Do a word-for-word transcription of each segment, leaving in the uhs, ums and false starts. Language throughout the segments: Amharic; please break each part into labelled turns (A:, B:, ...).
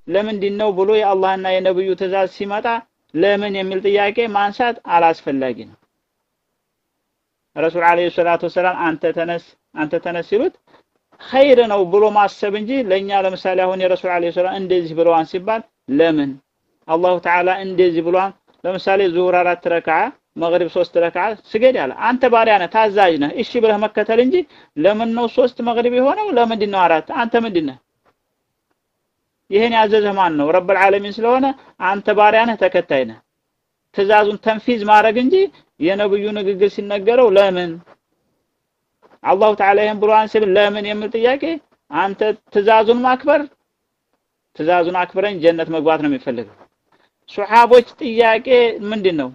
A: ለምንድነው ብሎ የአላህና የነብዩ ትእዛዝ ሲመጣ ለምን የሚል ጥያቄ ማንሳት አላስፈላጊ ነው። ረሱል አለይሂ ሰላቱ ወሰለም አንተ ተነስ አንተ ተነስ ሲሉት ኸይር ነው ብሎ ማሰብ እንጂ ለኛ ለምሳሌ አሁን የረሱል አለይሂ ሰላም እንደዚህ ብለዋን ሲባል ለምን አላሁ ተዓላ እንደዚህ ብሏን ለምሳሌ ዙሁር አራት ረካዓ መግሪብ ሶስት ረካዓ ስገድ ያለ አንተ ባሪያ ነህ ታዛዥ ነህ እሺ ብለህ መከተል እንጂ ለምን ነው ሶስት መግሪብ የሆነው ለምንድን ነው አራት አንተ ምንድነህ ይሄን ያዘዘህ ማን ነው ረብል ዓለሚን ስለሆነ አንተ ባሪያ ነህ ተከታይ ነህ ትእዛዙን ተንፊዝ ማድረግ እንጂ የነብዩ ንግግር ሲነገረው ለምን አላሁ ተዓላ ይሄን ብሏን ሲል ለምን የሚል ጥያቄ አንተ ትእዛዙን ማክበር ትእዛዙን አክብረን ጀነት መግባት ነው የሚፈልገው ሱሐቦች ጥያቄ ምንድነው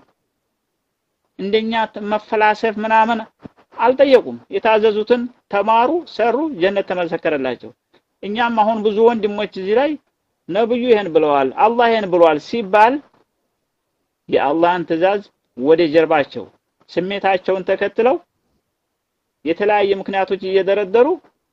A: እንደኛ መፈላሰፍ ምናምን አልጠየቁም የታዘዙትን ተማሩ ሰሩ ጀነት ተመሰከረላቸው እኛም አሁን ብዙ ወንድሞች እዚህ ላይ ነብዩ ይሄን ብለዋል አላህ ይሄን ብለዋል ሲባል የአላህን ትእዛዝ ወደ ጀርባቸው ስሜታቸውን ተከትለው የተለያየ ምክንያቶች እየደረደሩ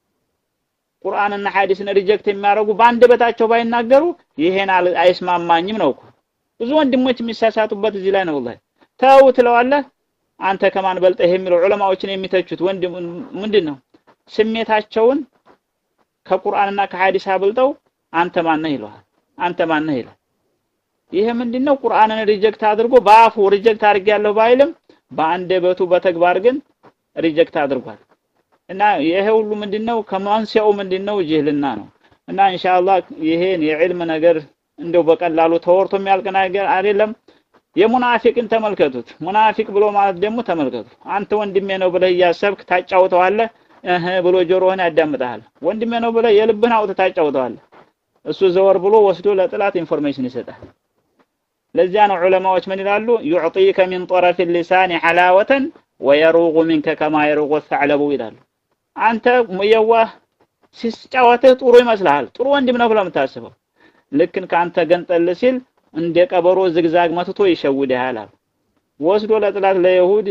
A: ቁርአንና ሐዲስን ሪጀክት የሚያደርጉ ባንደበታቸው ባይናገሩ ይሄን አይስማማኝም ነው ብዙ ወንድሞች የሚሳሳቱበት እዚህ ላይ ነው ወላሂ ታው ትለዋለህ አንተ ከማን በልጠህ የሚለው ዑለማዎችን የሚተቹት ወንድም ምንድነው ስሜታቸውን ከቁርአንና ከሐዲስ አብልጠው አንተ ማን ነህ ይለዋል አንተ ማን ነህ ይላል ይሄ ምንድነው ቁርአንን ሪጀክት አድርጎ ባፉ ሪጀክት አድርጌያለሁ ባይልም በአንደበቱ በተግባር ግን ሪጀክት አድርጓል እና ይሄ ሁሉ ምንድነው ከማንሲያው ምንድነው ጅህልና ነው እና ኢንሻአላህ ይሄን የዕልም ነገር እንደው በቀላሉ ተወርቶ የሚያልቅ ነገር አይደለም የሙናፊቅን ተመልከቱት ሙናፊቅ ብሎ ማለት ደግሞ ተመልከቱ አንተ ወንድሜ ነው ብለህ ያሰብክ ታጫውተዋለህ እህ ብሎ ጆሮህን ያዳምጣል ወንድሜ ነው ብለህ የልብህን አውጥተህ ታጫውተዋለህ እሱ ዘወር ብሎ ወስዶ ለጥላት ኢንፎርሜሽን ይሰጣል ለዚያ ነው ዑለማዎች ምን ይላሉ يعطيك من طرف اللسان حلاوة ويروغ منك كما يروغ الثعلب ይላሉ አንተ የዋህ ሲጫወተህ ጥሩ ይመስልሃል ጥሩ ወንድም ነው ብለህ የምታስበው ልክን ካንተ ገንጠል ሲል እንደ ቀበሮ ዝግዛግ መትቶ ይሸውዳል ወስዶ ለጥላት ለይሁድ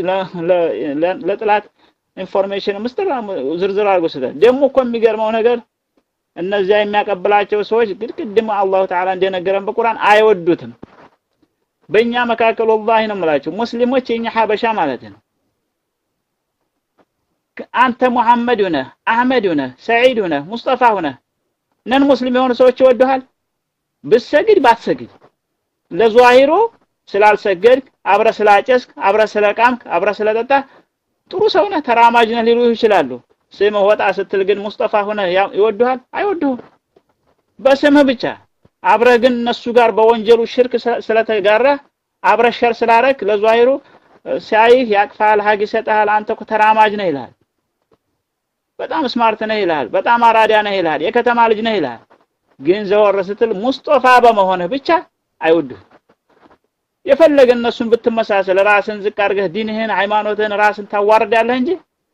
A: ለጥላት ኢንፎርሜሽን መስጠት ዝርዝር አድርጎ ሰደ ደሞ እኮ የሚገርመው ነገር እነዚያ የሚያቀብላቸው ሰዎች ግድግድም አላሁ ተዓላ እንደነገረን በቁርአን አይወዱትም በእኛ መካከል ወላሂ ነው የምላችሁ ሙስሊሞች የኛ ሐበሻ ማለት ነው አንተ መሐመድ ሆነ አህመድ ሆነ ሰዒድ ሆነ ሙስጠፋ ሆነ ነን ሙስሊም የሆኑ ሰዎች ይወዱሃል ብትሰግድ ባትሰግድ ለዟሂሩ ስላልሰገድክ አብረ ስላጨስክ አብረ ስለቃምክ አብረ ስለጠጣ ጥሩ ሰው ነህ ተራማጅ ነህ ሊሉ ይችላሉ ስምህ ወጣ ስትል ግን ሙስጠፋ ሆነ ይወዱሃል አይወዱም በስምህ ብቻ አብረ ግን እነሱ ጋር በወንጀሉ ሽርክ ስለተጋራ አብረ ሸር ስላረክ ለዟሂሩ ሲያይህ ያቅፋል ሀግ ይሰጣል አንተ እኮ ተራማጅ ነህ ይላል በጣም ስማርት ነህ ይላል በጣም አራዳ ነህ ይላል የከተማ ልጅ ነህ ይላል ግን ዘወር ስትል ሙስጠፋ በመሆንህ ብቻ አይወዱም የፈለገ እነሱን ብትመሳሰል ራስን ዝቅ አድርገህ ዲንህን ሃይማኖትህን ራስን ታዋርዳለህ እንጂ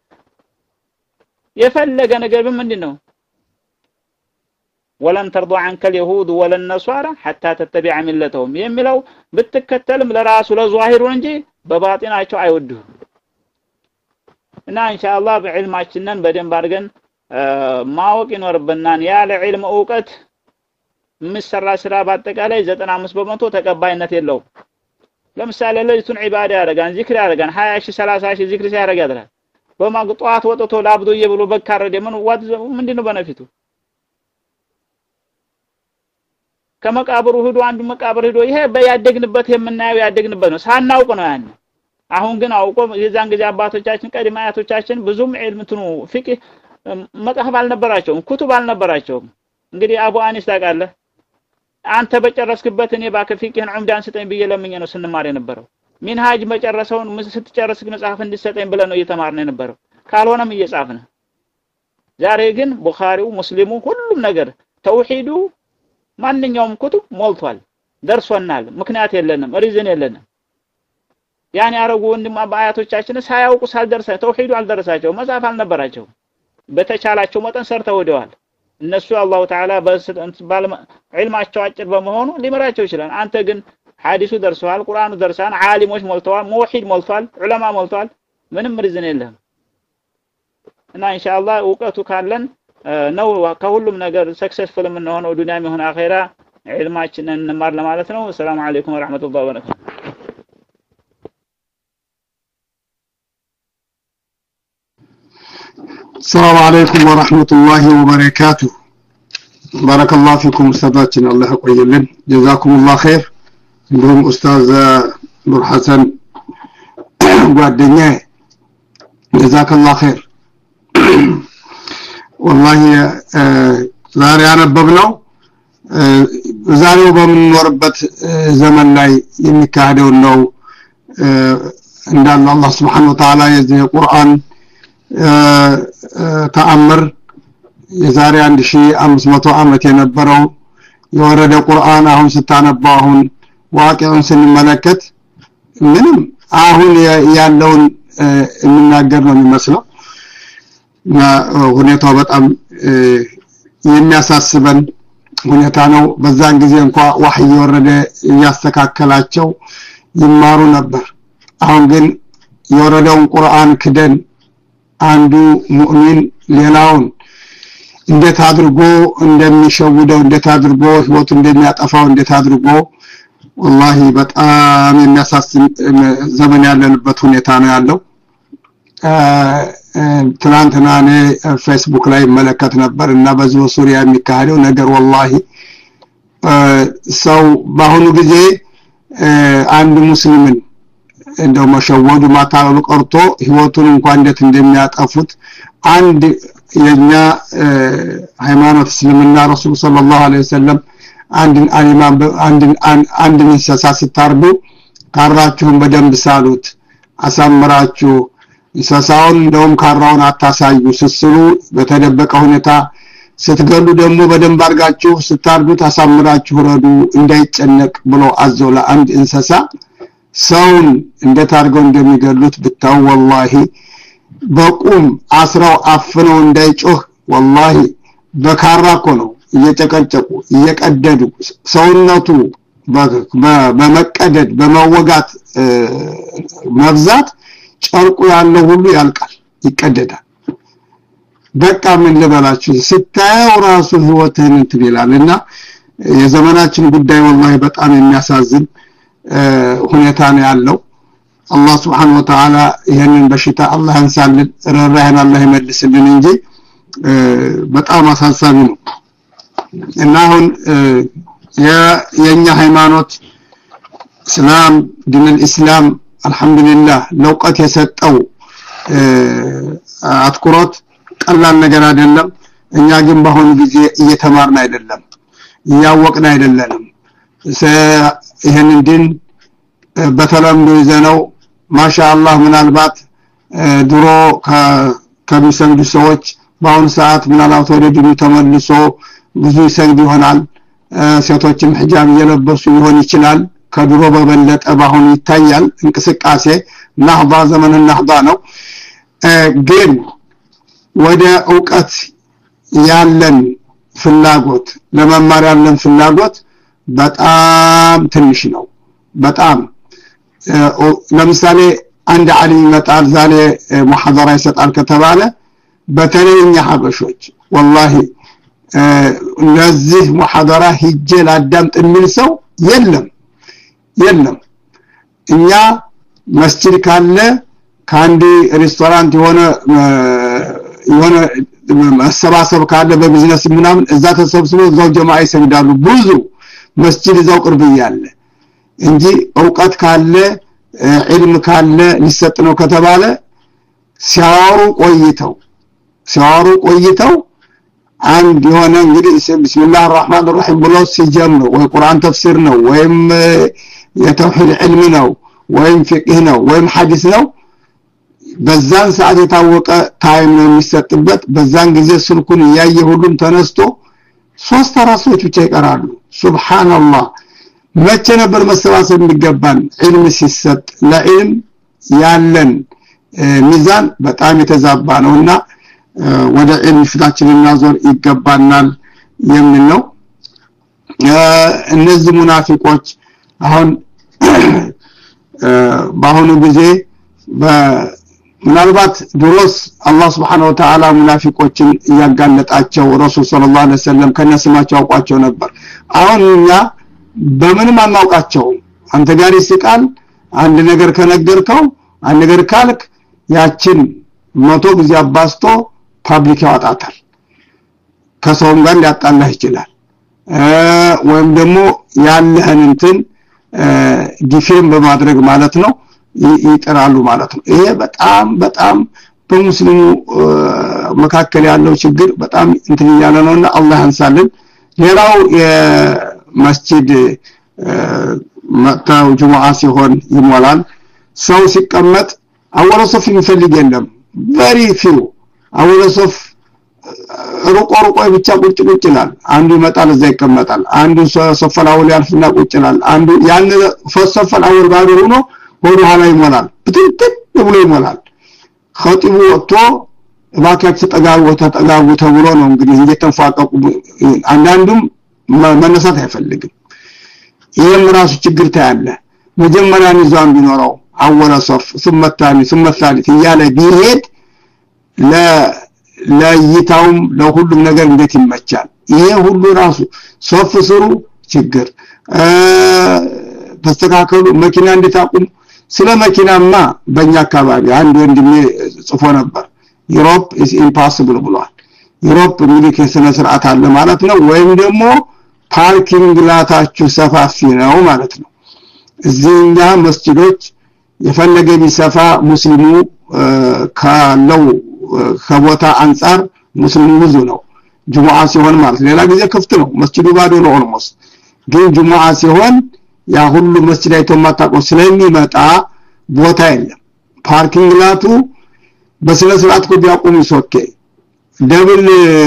A: የፈለገ ነገር ምንድነው ولن ترضى عنك اليهود ولا النصارى حتى تتبع ملتهم የሚለው ብትከተልም ለራሱ ለዟሂሩ እንጂ በባጢናቸው አይወዱም እና ኢንሻአላህ በዕልማችንን በደንብ አድርገን ማወቅ ይኖርብናል ያለ ዒልም ዕውቀት ምሰራ ስራ በአጠቃላይ ዘጠና አምስት በመቶ ተቀባይነት የለውም ለምሳሌ ለይቱን ዒባዳ ያደርጋን ዚክር ያደርጋን ሃያ ሺህ ሰላሳ ሺህ ዚክር ሲያደርግ ያድራል በማግጧት ወጥቶ ላብዶዬ ብሎ በካረደ ምን ዋት ምንድነው በነፊቱ ከመቃብሩ ሄዶ አንዱ መቃብር ሄዶ ይሄ በያደግንበት የምናየው ያደግንበት ነው ሳናውቅ ነው ያን አሁን ግን አውቆ የዛን ጊዜ አባቶቻችን ቀድማ አያቶቻችን ብዙም ዒልም እንትኑ ፍቅህ መጽሐፍ አልነበራቸውም ኩቱብ አልነበራቸውም እንግዲህ አቡ አኒስ ታውቃለህ አንተ በጨረስክበት እኔ ባከፊቅህን ዑምዳን ስጠኝ ብዬ ለምኜ ነው ስንማር የነበረው ሚንሃጅ መጨረሰውን ስትጨርስ መጽሐፍ እንድሰጠኝ ብለ ነው እየተማርን የነበረው ካልሆነም እየጻፍን ዛሬ ግን ቡኻሪው ሙስሊሙ ሁሉም ነገር ተውሂዱ ማንኛውም ኩቱብ ሞልቷል ደርሶናል ምክንያት የለንም ሪዝን የለንም ያን ያረጉ ወንድም አባያቶቻችን ሳያውቁ ሳልደርሰ ተውሂዱ አልደረሳቸው መጽሐፍ አልነበራቸው በተቻላቸው መጠን ሰርተው ወደዋል እነሱ አላሁ ተዓላ በባለ ዒልማቸው አጭር በመሆኑ ሊመራቸው ይችላል አንተ ግን ሐዲሱ ደርሷል ቁርአኑ ደርሳን ዓሊሞች ሞልተዋል ሙወሂድ ሞልቷል ዑለማ ሞልቷል ምንም ሪዝን የለም እና ኢንሻአላህ ዕውቀቱ ካለን ነው ከሁሉም ነገር ሰክሰስፉል የምንሆነው ዱንያም ይሁን አኺራ ዒልማችንን እንማር ለማለት ነው። ሰላም አለይኩም ወራህመቱላሂ ወበረካቱ።
B: السلام عليكم ورحمة الله وبركاته. بارك الله فيكم أستاذاتنا الله يقويلن جزاكم الله خير. عندهم أستاذ نور حسن ጓደኛዬ جزاك الله خير. والله ዛሬ ያነበብነው ዛሬው በምንኖርበት ዘመን ላይ የሚካሄደው ነው እንዳለ አላህ Subhanahu Wa Ta'ala የዚህ ቁርአን ተአምር የዛሬ አንድ ሺህ አምስት መቶ ዓመት የነበረው የወረደ ቁርአን አሁን ስታነባው አሁን ዋቂውን ስንመለከት ምንም አሁን ያለውን እንናገር ነው የሚመስለው እና ሁኔታው በጣም የሚያሳስበን ሁኔታ ነው። በዛን ጊዜ እንኳን ወህይ ወረደ ያስተካከላቸው ይማሩ ነበር። አሁን ግን የወረደውን ቁርአን ክደን አንዱ ሙእሚን ሌላውን እንዴት አድርጎ እንደሚሸውደው እንዴት አድርጎ ህይወቱ እንደሚያጠፋው እንዴት አድርጎ والله በጣም የሚያሳስብ ዘመን ያለንበት ሁኔታ ነው ያለው። ትናንትና እኔ ፌስቡክ ላይ መለከት ነበር እና በዚህ ሱሪያ የሚካሄደው ነገር والله ሰው በአሁኑ ጊዜ አንድ ሙስሊምን እንደው መሸወዱ ማታለሉ ቀርቶ ህይወቱን እንኳን እንዴት እንደሚያጠፉት አንድ የኛ ሃይማኖት እስልምና ረሱል ሰለላሁ ዐለይሂ ወሰለም አንድን አሊማን አንድን አንድን እንስሳ ስታርዱ ካራችሁን በደንብ ሳሉት አሳምራችሁ እንስሳውን እንደውም ካራውን አታሳዩ ስስሉ በተደበቀ ሁኔታ ስትገሉ ደግሞ በደንብ አርጋችሁ ስታርዱት አሳምራችሁ ረዱ እንዳይጨነቅ ብሎ አዘውላ አንድ እንስሳ ሰውን እንዴት አድርገው እንደሚገሉት ብታው والله በቁም አስራው አፍነው እንዳይጮህ والله በካራኮ ነው እየጨቀጨቁ እየቀደዱ ሰውነቱ በመቀደድ በመወጋት መብዛት ጨርቁ ያለው ሁሉ ያልቃል ይቀደዳል። በቃ ምን ልበላችሁ ስታየው ራሱ ህይወትን እንትን ይላልና የዘመናችን ጉዳይ والله በጣም የሚያሳዝን ሁኔታ ነው ያለው። አላህ Subhanahu Wa Ta'ala ይሄንን በሽታ አላህ ያንሳልን ረራህን አላህ ይመልስልን እንጂ በጣም አሳሳቢ ነው። እና አሁን የኛ ሃይማኖት እስላም ዲን الاسلام አልহামዱሊላህ ለውቀት የሰጠው አትኩሮት ቀላል ነገር አይደለም። እኛ ግን በአሁኑ ጊዜ እየተማርን አይደለም እያወቅን አይደለም። ይሄንን ዲን በተለምዶ ይዘነው ማሻአላህ ምናልባት ድሮ ከሚሰግዱ ሰዎች በአሁኑ ሰዓት ምናልባት ወደ ዲኑ ተመልሶ ብዙ ይሰግዱ ይሆናል። ሴቶችም ሒጃብ እየለበሱ ይሆን ይችላል። ከድሮ በበለጠ በአሁኑ ይታያል እንቅስቃሴ ናህዳ ዘመን ናህዳ ነው። ግን ወደ ዕውቀት ያለን ፍላጎት ለመማር ያለን ፍላጎት በጣም ትንሽ ነው። በጣም ለምሳሌ አንድ ዓሊም ይመጣል ዛሬ ሙሐደራ ይሰጣል ከተባለ በተለይኛ ሀበሾች والله ለዚህ ሙሐደራ ሂጄ ላዳምጥ የሚል ሰው የለም የለም። እኛ መስጂድ ካለ ካንዲ ሬስቶራንት የሆነ የሆነ መሰባሰብ ካለ በቢዝነስ ምናምን እዛ ተሰብስበው እዛው ጀማዓ ይሰግዳሉ። ብዙ መስጂድ እዛው ቅርብ ያለ እንጂ ዕውቀት ካለ ዒልም ካለ ሊሰጥ ነው ከተባለ ሲያወሩ ቆይተው ሲያወሩ ቆይተው አንድ የሆነ እንግዲህ ቢስሚላህ الرحمن الرحيم ብሎ ሲጀምሩ ወይ ቁርአን ተፍሲር ነው ወይም የተውሂድ ዒልም ነው ወይም ፍቅህ ነው ወይም ሐዲስ ነው በዛን ሰዓት የታወቀ ታይም ነው የሚሰጥበት። በዛን ጊዜ ስልኩን ያየ ሁሉም ተነስቶ ሶስት አራሶች ብቻ ይቀራሉ። ሱብሃንአላህ መቼ ነበር መሰባሰብ የሚገባን? ዒልም ሲሰጥ ለዒልም ያለን ሚዛን በጣም የተዛባ ነውና ወደ ዒልም ፍታችንን እናዞር ይገባናል የሚል ነው። እነዚህ ሙናፊቆች አሁን በአሁኑ ጊዜ ምናልባት ድሮስ አላህ Subhanahu Wa Ta'ala ሙናፊቆችን ያጋለጣቸው ረሱል ሰለላሁ ዐለይሂ ወሰለም ከነስማቸው አውቋቸው ነበር አሁን እኛ በምንም አናውቃቸው አንተ ጋር ይስቃል አንድ ነገር ከነገርከው አንድ ነገር ካልክ ያችን መቶ ጊዜ አባስቶ ፐብሊክ ያወጣታል ከሰውም ጋር ሊያጣላህ ይችላል ወይም ደግሞ ያለህን እንትን ዲፌም በማድረግ ማለት ነው ይጥራሉ ማለት ነው ይሄ በጣም በጣም በሙስሊሙ መካከል ያለው ችግር በጣም እንትን ያለ ነውና አላህ አንሳልን ሌላው የመስጂድ መጣው ጁሙዓ ሲሆን ይሞላል ሰው ሲቀመጥ አወለ ሶፍ የሚፈልግ የለም very few አወለ ሶፍ ሩቆ ሩቆ ብቻ ቁጭ ቁጭ ይላል አንዱ ይመጣል እዛ ይቀመጣል አንዱ ሶፈላው ያልፍና ቁጭ ይላል አንዱ ያን ፈሰፈላው ባዶ ሆኖ ወደ ኋላ ይሞላል ብትንትን ብሎ ይሞላል ኸጢቡ ወጥቶ ባካችሁ ተጋው ተጠጋው ተብሎ ነው እንግዲህ እየተንፋቀቁ አንዳንዱም መነሳት አይፈልግም ይሄም ራሱ ችግር ታያለ መጀመሪያ ንዛም ቢኖረው አወለ ሶፍ ثم الثاني ثم الثالث ያለ ቢሄድ ለ ለይታውም ለሁሉም ነገር እንዴት ይመቻል ይሄ ሁሉ ራሱ ሶፍ ስሩ ችግር ተስተካከሉ መኪና እንድታቁም ስለ መኪናማ በእኛ አካባቢ አንድ ወንድሜ ጽፎ ነበር ዩሮፕ is impossible ብሏል ዩሮፕ እንግዲህ ከስነ ስርዓት አለ ማለት ነው ወይም ደግሞ ፓርኪንግ ላታችሁ ሰፋፊ ነው ማለት ነው እዚህኛ መስጂዶች የፈለገ ቢሰፋ ሙስሊሙ ካለው ከቦታ አንፃር ሙስሊሙ ብዙ ነው ጁሙዓ ሲሆን ማለት ሌላ ጊዜ ክፍት ነው መስጂዱ ባዶ ነው ኦልሞስት ግን ጁሙዓ ሲሆን ያ ሁሉ መስጂድ አይተማታቆ ስለሚመጣ ቦታ የለም ፓርኪንግ ላቱ በስነ ስርዓት ኮ ቢያቆም ይሶኬ ደብል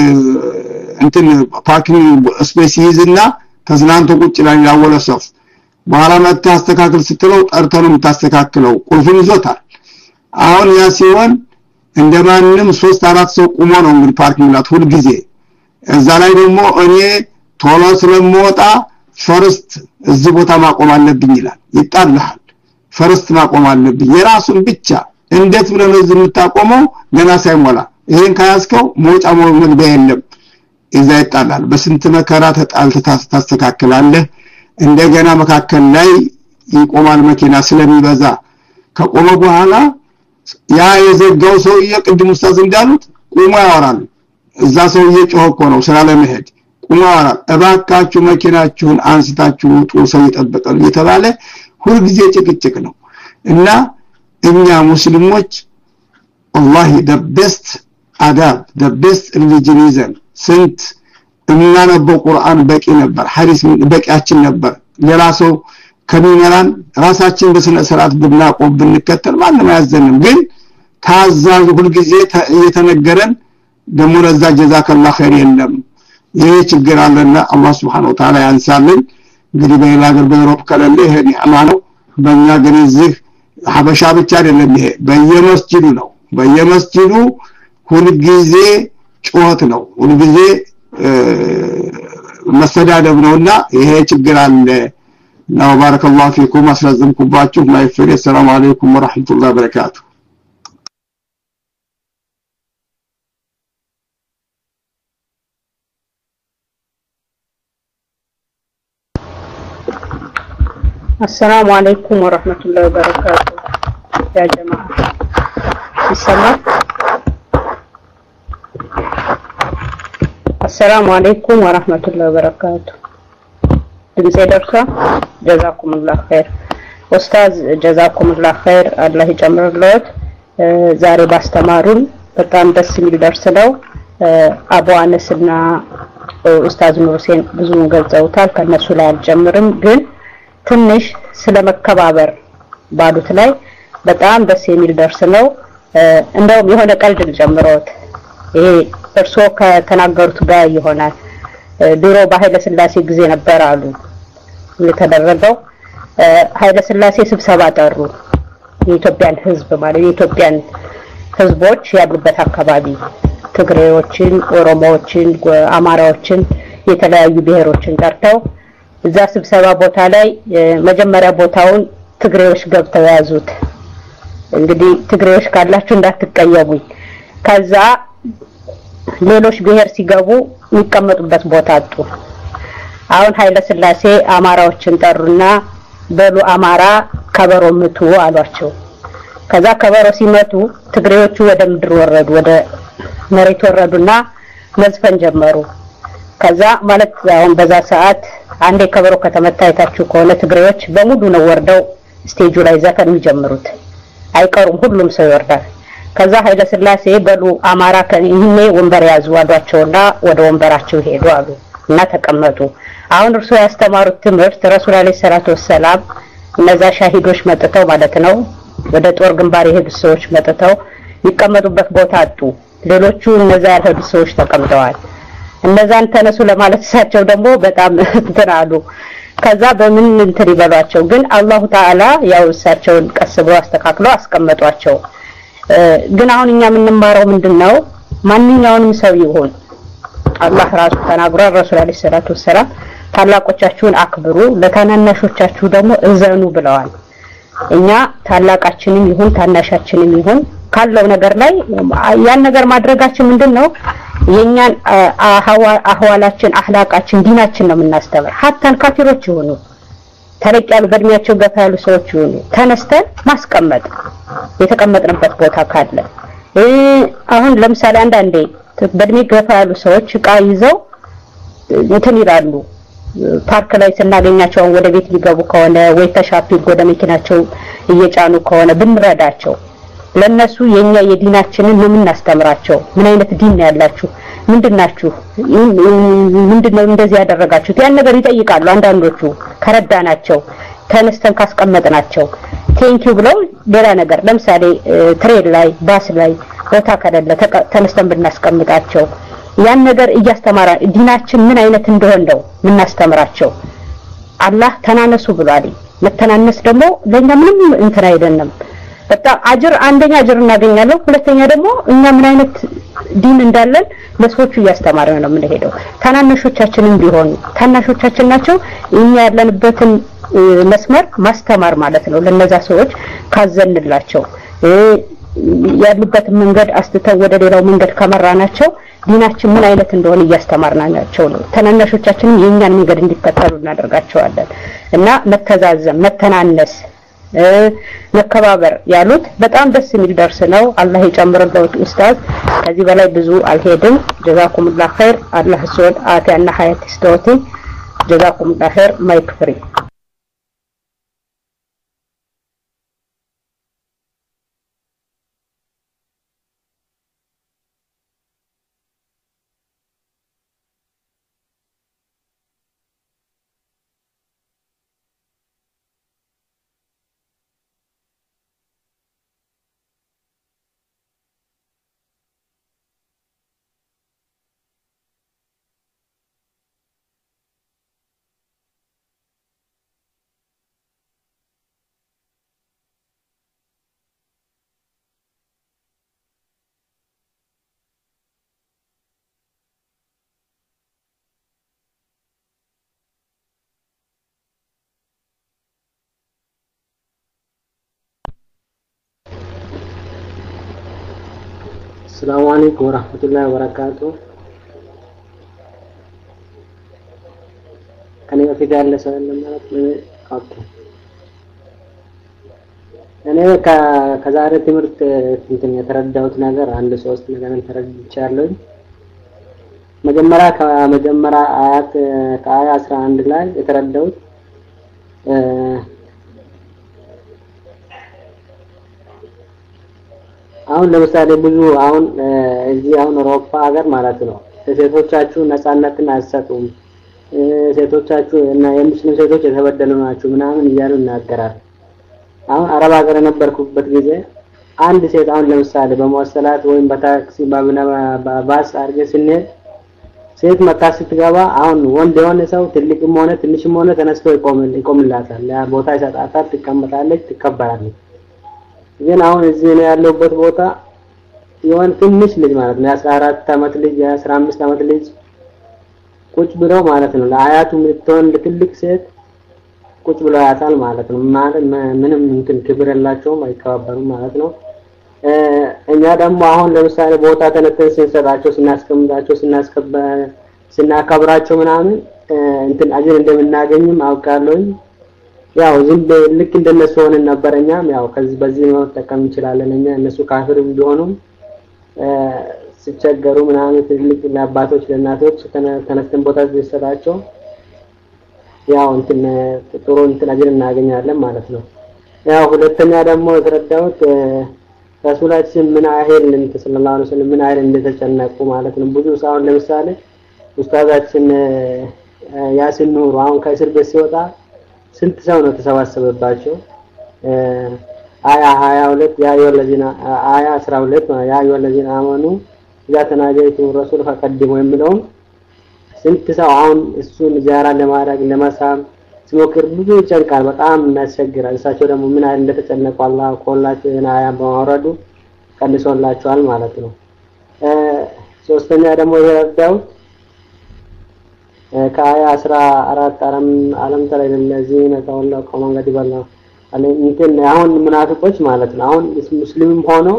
B: እንትን ፓርኪንግ ስፔስ ይዝና ተዝናንቶ ቁጭ ላይ ያወለ ሶፍ በኋላ መጣ አስተካክል ስትለው ጠርተንም ታስተካክለው ቁልፉን ይዞታል አሁን ያ ሲሆን እንደማንንም ሶስት አራት ሰው ቆሞ ነው እንግዲህ ፓርኪንግ ላት ሁሉ ጊዜ እዛ ላይ ደግሞ እኔ ቶሎ ስለምወጣ ፈርስት እዚህ ቦታ ማቆም አለብኝ ይላል ይጣልሃል ፈርስት ማቆም አለብኝ የራሱን ብቻ እንዴት ብለን እዚህ የምታቆመው ገና ሳይሞላ ይሄን ካያስከው ሞጫ መግቢያ የለም እዛ ይጣላል በስንት መከራ ተጣልተህ ታስተካክላለህ እንደገና መካከል ላይ ይቆማል መኪና ስለሚበዛ ከቆመ በኋላ ያ የዘጋው ሰው የቅድም ኡስታዝ እንዳሉት ቆሞ ያወራል እዛ ሰው እየጮኸ ነው ስራ ለመሄድ ቆሞ ያወራል እባካችሁ መኪናችሁን አንስታችሁ ውጡ ሰው ይጠብቃል እየተባለ ሁሉ ጊዜ ጭቅጭቅ ነው እና እኛ ሙስሊሞች والله the best adab the best religionism ስንት እናነበው ቁርአን በቂ ነበር ሐዲስ በቂያችን ነበር ሌላ ሰው ከሚመራን ራሳችን በስነ ስርዓት ብናቆም ብንከተል ማንም አያዘንም ግን ታዛዥ ሁሉ ጊዜ እየተነገረን ደሞ ለዛ ጀዛከላህ ኸይር የለም ይሄ ችግር አለና አላህ Subhanahu Wa Ta'ala ያንሳልን እንግዲህ በሌላ ሀገር በዩሮፕ ከለለ ይሄ ኒዕማ ነው በእኛ ግን እዚህ ሐበሻ ብቻ አይደለም ይሄ በየመስጂዱ ነው በየመስጂዱ ሁሉ ጊዜ ጩኸት ነው ሁሉ ጊዜ መሰዳደብ ነውና ይሄ ችግር አለ ነው ባረከላሁ ፊኩም አስረዝምኩባችሁ ማይፈሪ ሰላም አለይኩም ወራህመቱላሂ ወበረካቱ
C: السلام عليكم ورحمة الله وبركاته يا جماعة السلام السلام عليكم ورحمة الله وبركاته ድምጼ ደርሷል جزاكم الله خير ኡስታዝ جزاكم الله خير አላህ ይጨምርልዎት ዛሬ ባስተማሩን በጣም ደስ የሚል ደርስ ነው አቡ አነስና ኡስታዝ ኑር ሁሴን ብዙ ገልጸውታል ከነሱ ላይ አልጀምርም ግን ትንሽ ስለመከባበር ባሉት ላይ በጣም ደስ የሚል ደርስ ነው እንደውም የሆነ ቀልድ ልጀምሮት ይሄ እርሶ ከተናገሩት ጋር ይሆናል ድሮ በኃይለ ሥላሴ ጊዜ ነበር አሉ የተደረገው ኃይለ ሥላሴ ስብሰባ ጠሩ የኢትዮጵያን ህዝብ ማለት የኢትዮጵያን ህዝቦች ያሉበት አካባቢ ትግሬዎችን ኦሮሞዎችን አማራዎችን የተለያዩ ብሔሮችን ጠርተው እዛ ስብሰባ ቦታ ላይ መጀመሪያ ቦታውን ትግሬዎች ገብተው ያዙት እንግዲህ ትግሬዎች ካላችሁ እንዳትቀየሙኝ ከዛ ሌሎች ብሔር ሲገቡ የሚቀመጡበት ቦታ አጡ አሁን ኃይለ ሥላሴ አማራዎችን ጠሩና በሉ አማራ ከበሮ ምቱ አሏቸው ከዛ ከበሮ ሲመቱ ትግሬዎቹ ወደ ምድር ወረዱ ወደ መሬት ወረዱና መዝፈን ጀመሩ ከዛ ማለት አሁን በዛ ሰዓት አንዴ ከበሮ ከተመታ አይታችሁ ከሆነ ትግሬዎች በሙሉ ነው ወርደው ስቴጁ ላይ ዘፈን የሚጀምሩት አይቀሩም ሁሉም ሰው ይወርዳል ከዛ ኃይለ ሥላሴ በሉ አማራ ከእኔ ወንበር ያዙ አሏቸውና ወደ ወንበራቸው ሄዱ አሉ እና ተቀመጡ አሁን እርሱ ያስተማሩት ትምህርት ረሱል አለይሂ ሰላቱ ወሰለም እነዛ ሻሂዶች መጥተው ማለት ነው ወደ ጦር ግንባር የሄዱ ሰዎች መጥተው ይቀመጡበት ቦታ አጡ ሌሎቹ እነዛ ያልሄዱ ሰዎች ተቀምጠዋል እነዛን ተነሱ ለማለት እሳቸው ደግሞ በጣም እንትናሉ ከዛ በምን እንትን ይበሏቸው ግን አላሁ ተዓላ ያው እሳቸውን ቀስበው አስተካክለው አስቀመጧቸው ግን አሁን እኛ የምንማረው ምንድነው ማንኛውንም ሰው ይሁን አላህ ራሱ ተናግሯል ረሱል አለይሂ ሰላቱ ወሰለም ታላቆቻችሁን አክብሩ ለታናናሾቻችሁ ደግሞ እዘኑ ብለዋል እኛ ታላቃችንም ይሁን ታናሻችንም ይሁን ካለው ነገር ላይ ያን ነገር ማድረጋችን ምንድነው የኛን አህዋላችን አህላቃችን ዲናችን ነው የምናስተምር ሐታ ካፊሮች ይሁኑ ተለቅ ያሉ በእድሜያቸው ገፋ ያሉ ሰዎች ይሁኑ ተነስተን ማስቀመጥ የተቀመጥንበት ቦታ ካለ አሁን ለምሳሌ አንዳንዴ በእድሜ ገፋ ያሉ ሰዎች ዕቃ ይዘው እንትን ይላሉ ፓርክ ላይ ስናገኛቸው ወደ ቤት ሊገቡ ከሆነ ወይ ተሻፒግ ወደ መኪናቸው እየጫኑ ከሆነ ብንረዳቸው ለነሱ የኛ የዲናችንን ምን እናስተምራቸው ምን አይነት ዲን ያላችሁ ምንድናችሁ ምንድነው እንደዚህ ያደረጋችሁት ያን ነገር ይጠይቃሉ አንዳንዶቹ ከረዳናቸው ተነስተን ካስቀመጥናቸው ቴንኪው ብለው ሌላ ነገር ለምሳሌ ትሬድ ላይ ባስ ላይ ቦታ ከደለ ተነስተን ብናስቀምጣቸው ያን ነገር እያስተማራ ዲናችን ምን አይነት እንደሆነ ነው ምናስተምራቸው አላህ ተናነሱ ብሏል መተናነስ ደግሞ ለኛ ምንም እንትን አይደለም በጣም አጅር አንደኛ አጅር እናገኛለን ሁለተኛ ደግሞ እኛ ምን አይነት ዲን እንዳለን ለሰዎቹ እያስተማረን ነው የምንሄደው ታናናሾቻችንን ቢሆን ታናሾቻችን ናቸው እኛ ያለንበትን መስመር ማስተማር ማለት ነው ለነዛ ሰዎች ካዘንላቸው ያሉበት መንገድ አስተተው ወደ ሌላው መንገድ ከመራናቸው ዲናችን ምን አይነት እንደሆነ እያስተማርናቸው ነው ታናናሾቻችንን የኛን መንገድ እንዲከተሉ እናደርጋቸዋለን እና መተዛዘም መተናነስ መከባበር ያሉት በጣም ደስ የሚል ደርስ ነው አላህ ይጨምርልዎት ኡስታዝ ከዚህ በላይ ብዙ አልሄድም ጀዛኩሙላህ ኸይር አላህ ሱድ አቲያና ሀያት ይስጥዎት ጀዛኩሙላህ ኸይር ማይክ ፍሪ
D: السلام عليكم ورحمة الله وبركاته. كان في ذلك سؤال لما أوكي. أنا ك كزارة تمرت يمكن يتردد نجار عند سوست نجار يتردد شارلون. مجمرة ك مجمرة آيات كآية أسرع عند الله يتردد. አሁን ለምሳሌ ብዙ አሁን እዚህ አሁን አውሮፓ ሀገር ማለት ነው ሴቶቻችሁ ነፃነትን አሰጡም ሴቶቻችሁ እና የሙስሊም ሴቶች የተበደሉ ናቸው ምናምን እያሉ እናገራል አሁን አረብ ሀገር ነበርኩበት ጊዜ አንድ ሴት አሁን ለምሳሌ በመወሰላት ወይም በታክሲ ባብና ባስ አርገ ስንሄድ ሴት መታ ስትገባ አሁን ወንድ የሆነ ሰው ትልቅም ሆነ ትንሽም ሆነ ተነስቶ ይቆምል ይቆምላታል ያ ቦታ ይሰጣታል ትቀመጣለች ትከበራለች ግን አሁን እዚህ ነው ያለውበት ቦታ የሆነ ትንሽ ልጅ ማለት ነው አስራ አራት አመት ልጅ አስራ አምስት አመት ልጅ ቁጭ ብለው ማለት ነው ለአያቱ ምትሆን ለትልቅ ሴት ቁጭ ብለው ያታል ማለት ነው ማለት ምንም እንትን ክብር የላቸውም አይከባበሩም ማለት ነው እኛ ደግሞ አሁን ለምሳሌ ቦታ ተነስተን ስንሰጣቸው ስናስቀምጣቸው ስናስከባ ስናከብራቸው ምናምን እንትን አጅር እንደምናገኝም አውቃለሁ ያው ዝም ልክ እንደነሱ ሆነን ነበርኛም ያው ከዚህ በዚህ ነው ተጠቀም እንችላለን እኛ እነሱ ካፍርም ቢሆኑም ሲቸገሩ ምናምን ትልቅ ለአባቶች ለእናቶች ተነስተን ቦታ ሲሰጣቸው ያው እንትን ጥሩ እንትን አጅር እናገኛለን ማለት ነው ያው ሁለተኛ ደግሞ የተረዳሁት ረሱላችን ምን አይል እንትን ሰለላሁ ዐለይሂ ወሰለም ምን አይል እንደተጨነቁ ማለት ነው ብዙ ሰው ለምሳሌ ኡስታዛችን ያሲን ኑሩ አሁን ከእስር ቤት ሲወጣ ስንት ሰው ነው ተሰባሰበባቸው አያ ሃያ ሁለት ያ የወለዚና አያ አስራ ሁለት ያ የወለዚና አመኑ ያ ተናጀይቱ ረሱል ፈቀድሙ የሚለው ስንት ሰው አሁን እሱን ዚያራ ለማድረግ ለማሳም ሲሞክር ብዙ ይጨንቃል በጣም ያስቸግራል እሳቸው ደግሞ ምን አይነት እንደተጨነቁ አላህ ኮላቸው እና አያ በማውረዱ ቀንሶላቸዋል ማለት ነው ሶስተኛ ደግሞ የረዳው ከአያ አስራ አራት አለም አለም ተራ ለለዚነ ተወላው ቆመን ጋር ይባላል አለ እንትን አሁን ሙናፊቆች ማለት ነው አሁን ሙስሊምም ሆኖ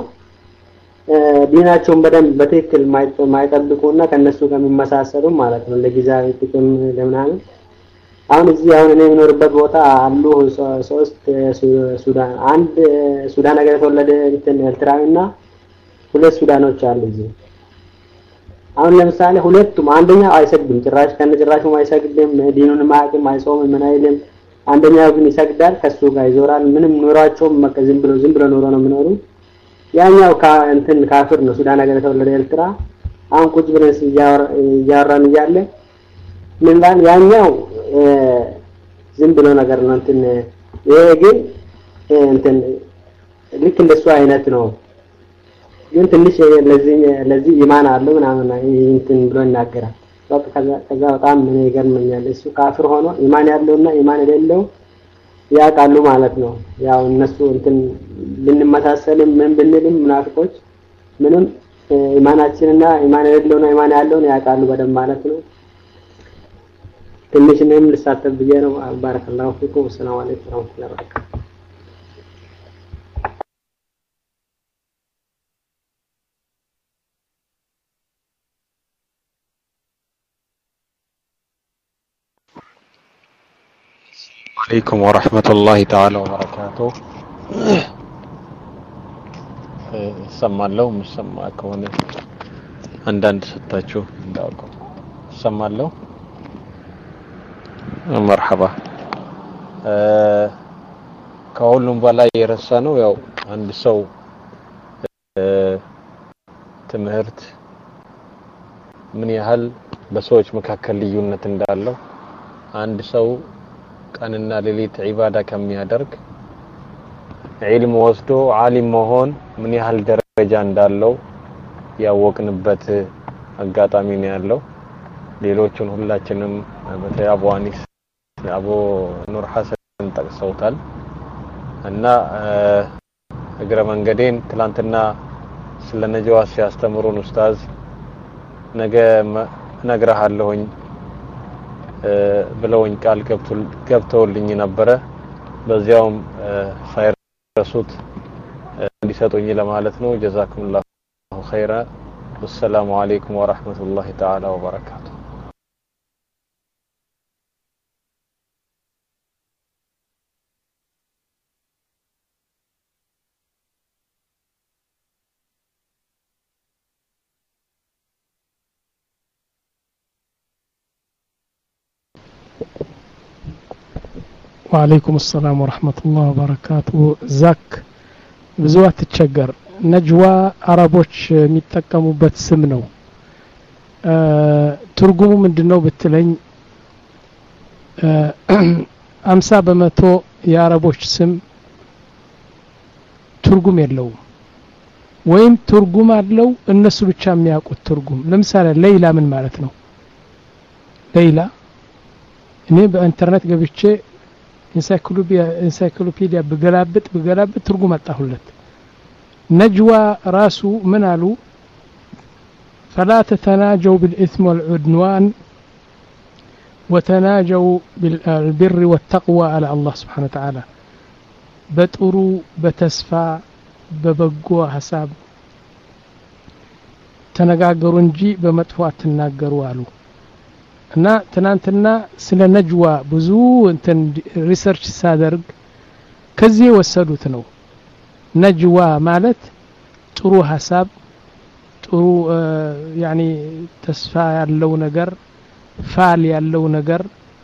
D: ዲናቸውን በደንብ በትክክል ማይጠብቁና ከነሱ ጋር የሚመሳሰሉ ማለት ነው ለጊዜያዊ ጥቅም ለምናምን አሁን እዚህ አሁን እኔ የምኖርበት ቦታ አሉ ሶስት ሱዳን አንድ ሱዳን ሀገር የተወለደ እንትን ኤርትራዊና ሁለት ሱዳኖች አሉ እዚህ አሁን ለምሳሌ ሁለቱም አንደኛው አይሰግድም ጭራሽ ከነጭራሹም አይሰግድም ዲኑን ማያውቅም አይጾምም ምን አይልም አንደኛው ግን ይሰግዳል ከሱ ጋር ይዞራል ምንም ኑሯቸው ዝም ብሎ ዝም ብሎ ኑሮ ነው የሚኖሩ ያኛው እንትን ካፍር ነው ሱዳን ሀገር የተወለደ ኤርትራ አሁን ቁጭ ብለን ያወራን እያለ ምን ላይ ያኛው ዝም ብሎ ነገር ነው እንትን ይሄ ግን እንትን ልክ እንደሱ አይነት ነው ግን ትንሽ ለዚህ ለዚህ ኢማን አለው ምናምን እንትን ብሎ ይናገራል በቃ ከዛ ከዛ በጣም ምን ይገርመኛል እሱ ካፍር ሆኖ ኢማን ያለውና ኢማን የሌለው ያቃሉ ማለት ነው ያው እነሱ እንትን ልንመሳሰልም ምን ብንልም ሙናፊቆች ምንም ኢማናችንና ኢማን የሌለውና ኢማን ያለውን ያቃሉ በደም ማለት ነው ትንሽ ነም ልሳተፍ ብዬ ነው ባረከላሁ ፊኩም ሰላም አለይኩም ወራህመቱላሂ ወበረካቱ
E: عليكم ورحمة الله تعالى وبركاته سمع له مش سمع كونه عندنا ستاتشو እንዳውቀው سمع له مرحبا ከሁሉም በላይ የረሳነው ያው አንድ ሰው ትምህርት ምን ያህል በሰዎች መካከል ልዩነት እንዳለው አንድ ሰው ቀንና ሌሊት ዒባዳ ከሚያደርግ ዒልም ወስዶ ዓሊም መሆን ምን ያህል ደረጃ እንዳለው ያወቅንበት አጋጣሚ ነው ያለው ሌሎችን ሁላችንም በተለይ አቡ አኒስ አቡ ኑር ሐሰን ጠቅሰውታል እና እግረ መንገዴን ትላንትና ስለ ነጃዋ ሲያስተምሩን ኡስታዝ ነገ ነግራሃለሁኝ ብለውኝ ቃል ገብተውልኝ ነበር በዚያውም ሳይረሱት እንዲሰጡኝ ለማለት ነው ጀዛኩሙላሁ ኸይራ ወሰላሙ አለይኩም ወራህመቱላሂ ተዓላ ወበረካቱ
F: وعليكم السلام ورحمة الله وبركاته زك بزوات تشجر نجوى عربوش ميتقموا بتسمنو أه ترجموا من دنو بتلين أه أمسا بمتو يا عربوش سم ترجم يلو وين ترجم يلو الناس بتشام ياكو ترجم لمثال ليلى من مالتنا ليلى እኔ በኢንተርኔት ገብቼ ኢንሳይክሎፒዲያ ኢንሳይክሎፒዲያ በገላብጥ በገላብጥ ትርጉም አጣሁለት ነጅዋ ራሱ ምን አሉ فلا تتناجوا بالإثم والعدوان وتناجوا بالبر والتقوى على الله سبحانه وتعالى بطرو بتسفى ببقوا حساب ተነጋገሩ እንጂ በመጥፎ አትናገሩ አሉ እና ትናንትና ስለ ነጅዋ ብዙ እንትን ሪሰርች ሳደርግ ከዚህ ወሰዱት ነው ነጅዋ ማለት ጥሩ ሐሳብ ጥሩ ያኒ ተስፋ ያለው ነገር ፋል ያለው ነገር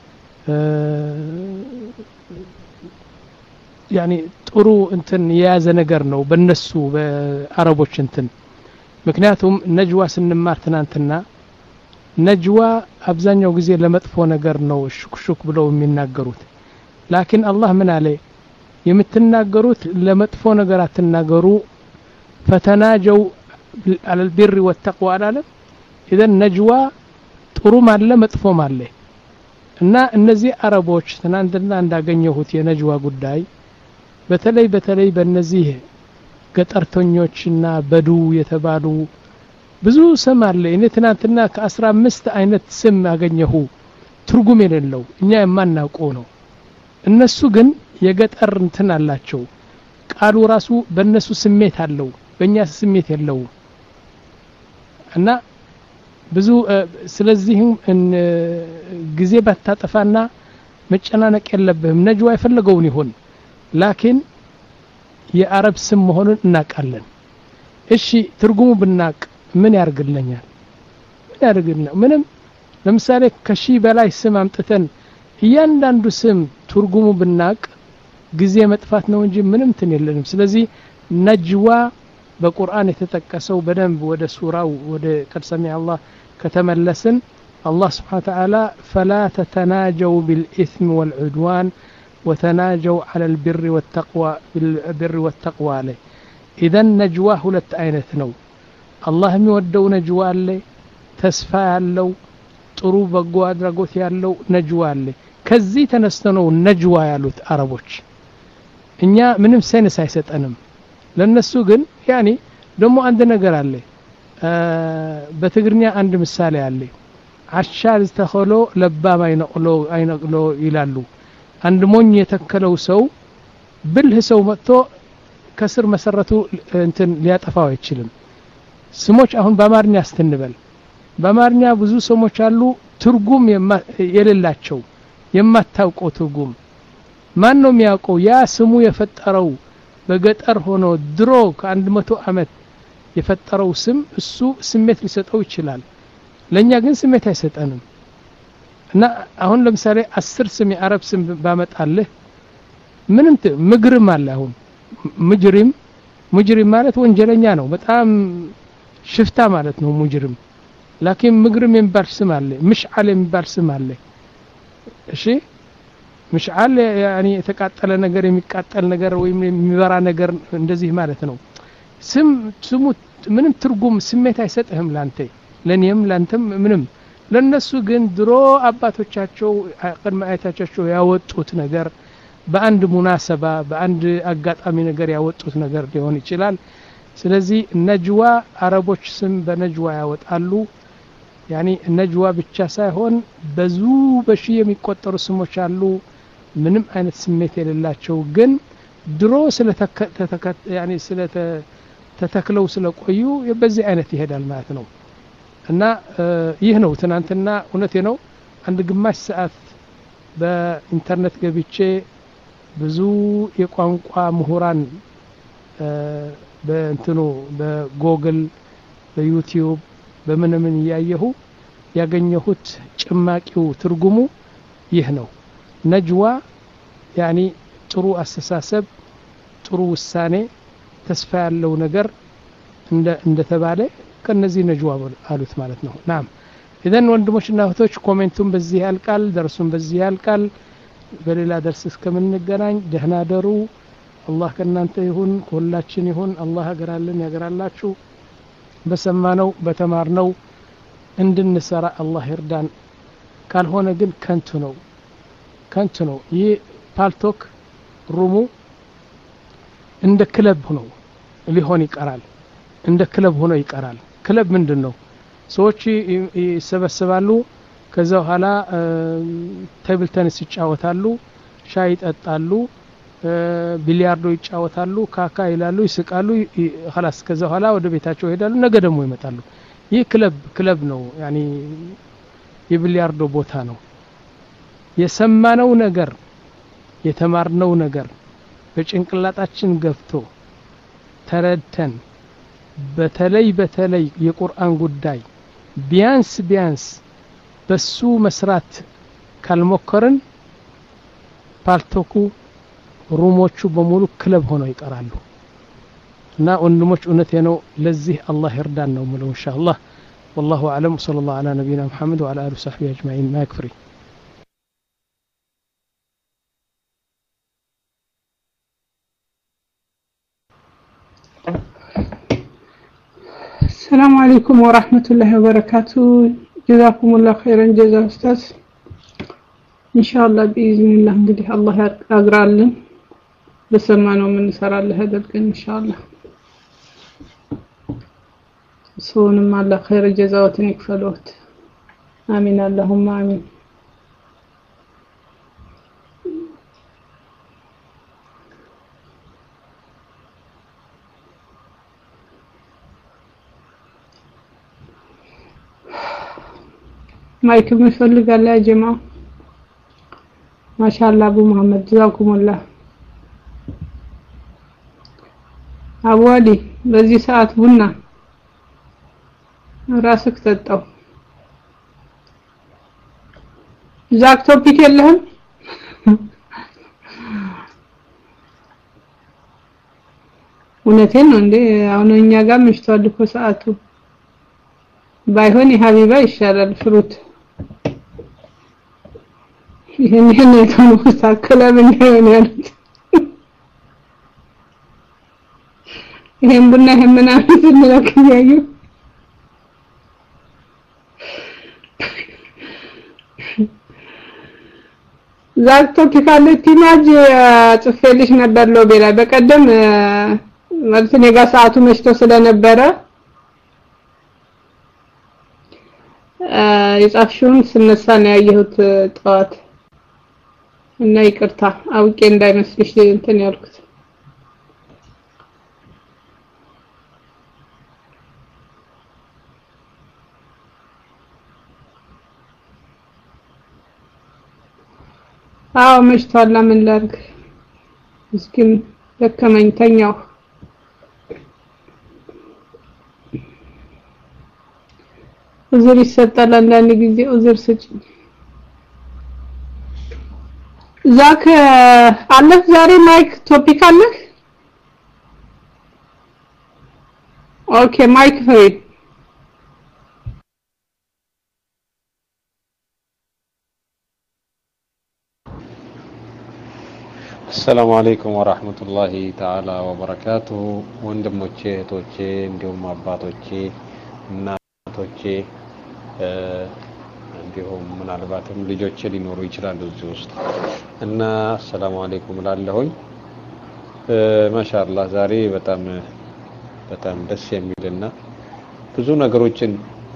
F: ያኒ ጥሩ እንትን የያዘ ነገር ነው በእነሱ በአረቦች እንትን ምክንያቱም ነጅዋ ስንማር ትናንትና ነጅዋ አብዛኛው ጊዜ ለመጥፎ ነገር ነው ሹክሹክ ብለው የሚናገሩት ላኪን አላህ ምን አለ የምትናገሩት ለመጥፎ ነገር አትናገሩ ፈተናጀው على البر والتقوى አላለ اذا ነጅዋ ጥሩም አለ መጥፎም አለ እና እነዚህ አረቦች ትናንትና እንዳገኘሁት የነጅዋ ጉዳይ በተለይ በተለይ በእነዚህ ገጠርተኞችና በዱ የተባሉ ብዙ ስም አለ እኔ ትናንትና ከ15 አይነት ስም ያገኘሁ ትርጉም የሌለው እኛ የማናውቀው ነው እነሱ ግን የገጠር እንትን አላቸው ቃሉ ራሱ በእነሱ ስሜት አለው በእኛ ስሜት የለው እና ብዙ ስለዚህም ጊዜ ባታጠፋና መጨናነቅ የለብህም ነጅዋ የፈለገውን ይሁን ላኪን የአረብ ስም መሆኑን እናቃለን እሺ ትርጉሙ ብናቅ ምን ያርግልኛል ምን ያርግልنا ምንም ለምሳሌ ከሺ በላይ ስም አምጥተን እያንዳንዱ ስም ትርጉሙ ብናቅ ጊዜ መጥፋት ነው እንጂ ምንም ትን የለንም ስለዚህ ነጅዋ በቁርአን የተጠቀሰው በደንብ ወደ ሱራው ወደ ቀድሰሚ አላህ ከተመለስን الله سبحانه وتعالى فلا تتناجوا بالإثم والعدوان وتناجوا على البر والتقوى بالبر والتقوى عليه إذا نجوى ሁለት አይነት ነው الله የሚወደው ነጅዋ አለ ተስፋ ያለው ጥሩ በጎ አድራጎት ያለው ነጅዋ አለ ከዚህ ተነስተው ነጅዋ ያሉት አረቦች እኛ ምንም ሴንስ አይሰጠንም ለነሱ ግን ያኒ ደሞ አንድ ነገር አለ በትግርኛ አንድ ምሳሌ አለ አሻል ተኸሎ ለባም አይነቅሎ አይነቅሎ ይላሉ አንድ ሞኝ የተከለው ሰው ብልህ ሰው መጥቶ ከስር መሰረቱ እንትን ሊያጠፋው አይችልም ስሞች አሁን በአማርኛ አስተንበል በአማርኛ ብዙ ስሞች አሉ ትርጉም የሌላቸው የማታውቀው ትርጉም ማን ነው የሚያውቀው ያ ስሙ የፈጠረው በገጠር ሆኖ ድሮ ከአንድ መቶ አመት የፈጠረው ስም እሱ ስሜት ሊሰጠው ይችላል ለኛ ግን ስሜት አይሰጠንም እና አሁን ለምሳሌ አስር ስም የአረብ ስም ባመጣልህ ምንም ምግርም አለ አሁን ሙጅሪም ሙጅሪም ማለት ወንጀለኛ ነው በጣም ሽፍታ ማለት ነው ሙጅሪም ላኪን ምግርም የሚባል ስም አለ ምሽዓል የሚባል ስም አለ እሺ ምሽዓል ያኒ የተቃጠለ ነገር የሚቃጠል ነገር ወይም የሚበራ ነገር እንደዚህ ማለት ነው ስም ስሙ ምንም ትርጉም ስሜት አይሰጥህም ላንተ ለኔም ላንተም ምንም ለነሱ ግን ድሮ አባቶቻቸው ቀድመ አያቶቻቸው ያወጡት ነገር በአንድ ሙናሰባ በአንድ አጋጣሚ ነገር ያወጡት ነገር ሊሆን ይችላል ስለዚህ ነጅዋ አረቦች ስም በነጅዋ ያወጣሉ ያኒ ነጅዋ ብቻ ሳይሆን ብዙ በሺ የሚቆጠሩ ስሞች አሉ ምንም አይነት ስሜት የሌላቸው ግን ድሮ ስለ ያኒ ስለ ተተክለው ስለቆዩ በዚህ አይነት ይሄዳል ማለት ነው እና ይህ ነው ትናንትና እውነቴ ነው አንድ ግማሽ ሰዓት በኢንተርኔት ገብቼ ብዙ የቋንቋ ምሁራን በእንትኑ በጎግል በዩቲዩብ በምንምን ያየሁ ያገኘሁት ጭማቂው ትርጉሙ ይህ ነው ነጅዋ ያኒ ጥሩ አስተሳሰብ ጥሩ ውሳኔ ተስፋ ያለው ነገር እንደ እንደተባለ ከነዚህ ነጅዋ አሉት ማለት ነው ናም اذا ወንድሞችና እህቶች ኮሜንቱን በዚህ ያልቃል ደርሱን በዚህ ያልቃል በሌላ ደርስ እስከምንገናኝ ደህና ደሩ አላህ ከናንተ ይሁን ሁላችን ይሁን አላህ ሀገራልን ያገራላችሁ በሰማነው በተማርነው እንድንሰራ አላህ ይርዳን ካልሆነ ግን ከንቱ ነው ከንቱ ነው ይህ ፓልቶክ ሩሙ እንደ ክለብ ሆኖ ሊሆን ይቀራል እንደ ክለብ ሆኖ ይቀራል ክለብ ምንድነው ሰዎች ይሰበሰባሉ ከዛ በኋላ ቴብል ቴኒስ ይጫወታሉ ሻይ ይጠጣሉ ቢሊያርዶ ይጫወታሉ ካካ ይላሉ ይስቃሉ خلاص ከዛ በኋላ ወደ ቤታቸው ይሄዳሉ ነገ ደግሞ ይመጣሉ ይህ ክለብ ክለብ ነው ያኒ የቢሊያርዶ ቦታ ነው የሰማነው ነገር የተማርነው ነገር በጭንቅላታችን ገብቶ ተረድተን በተለይ በተለይ የቁርአን ጉዳይ ቢያንስ ቢያንስ በሱ መስራት ካልሞከርን ፓልቶኩ ሩሞቹ በሙሉ ክለብ ሆነው ይቀራሉ እና ወንድሞች እውነቴ ነው ለዚህ አላህ ይርዳን ነው ሙሉ ኢንሻአላህ والله اعلم صلى الله على نبينا محمد وعلى اله وصحبه اجمعين ما يكفي
G: السلام عليكم ورحمة الله وبركاته جزاكم الله خيرا جزاء أستاذ إن شاء الله بإذن الله እንግዲህ الله ያግራልን በሰማነው ምን እንሰራለን አድርገን إن شاء الله ሰውንም الله خير جزاዎትን ይክፈሉት آمين اللهم آمين ማይክ ምፈልጋለ يا جماعه ما شاء الله ابو محمد جزاكم الله አዋዲ በዚህ ሰዓት ቡና ራስክ ተጣው ዛክ ቶፒክ የለህም እውነቴን ነው እንዴ አሁን እኛ ጋር ምሽቷል እኮ ሰዓቱ ባይሆን የሀቢባ ይሻላል ፍሩት ይሄን ይሄን ነው ተሳከለም እንደሆነ ያሉት ይሄን ቡና ይሄን ምናምን ስለክ ያዩ ዛክቶ ከካለ ቲማጅ ጽፌልሽ ነበር ሎቤ ላይ በቀደም ማለት ነው ጋር ሰዓቱ መሽቶ ስለነበረ የጻፍሽውን ስነሳ ነው ያየሁት ጧት እና ይቅርታ አውቄ እንዳይመስልሽ እንትን ያልኩት አው መሽቷል ምን ላድርግ እስኪም ደከመኝ ተኛው ኡዝር ይሰጣል አንዳንድ ጊዜ ኡዝር ስጭ ዛክ አለፍ ዛሬ ማይክ ቶፒክ አለ ኦኬ ማይክ ፍሪ
E: السلام عليكم ورحمة الله تعالى وبركاته ወንድሞቼ እህቶቼ እንዲሁም አባቶቼ እናቶቼ እንዲሁም ምናልባትም ልጆቼ ሊኖሩ ይችላሉ እዚህ ውስጥ እና ሰላም አለይኩም ላለሁኝ ማሻአላህ ዛሬ በጣም በጣም ደስ የሚልና ብዙ ነገሮችን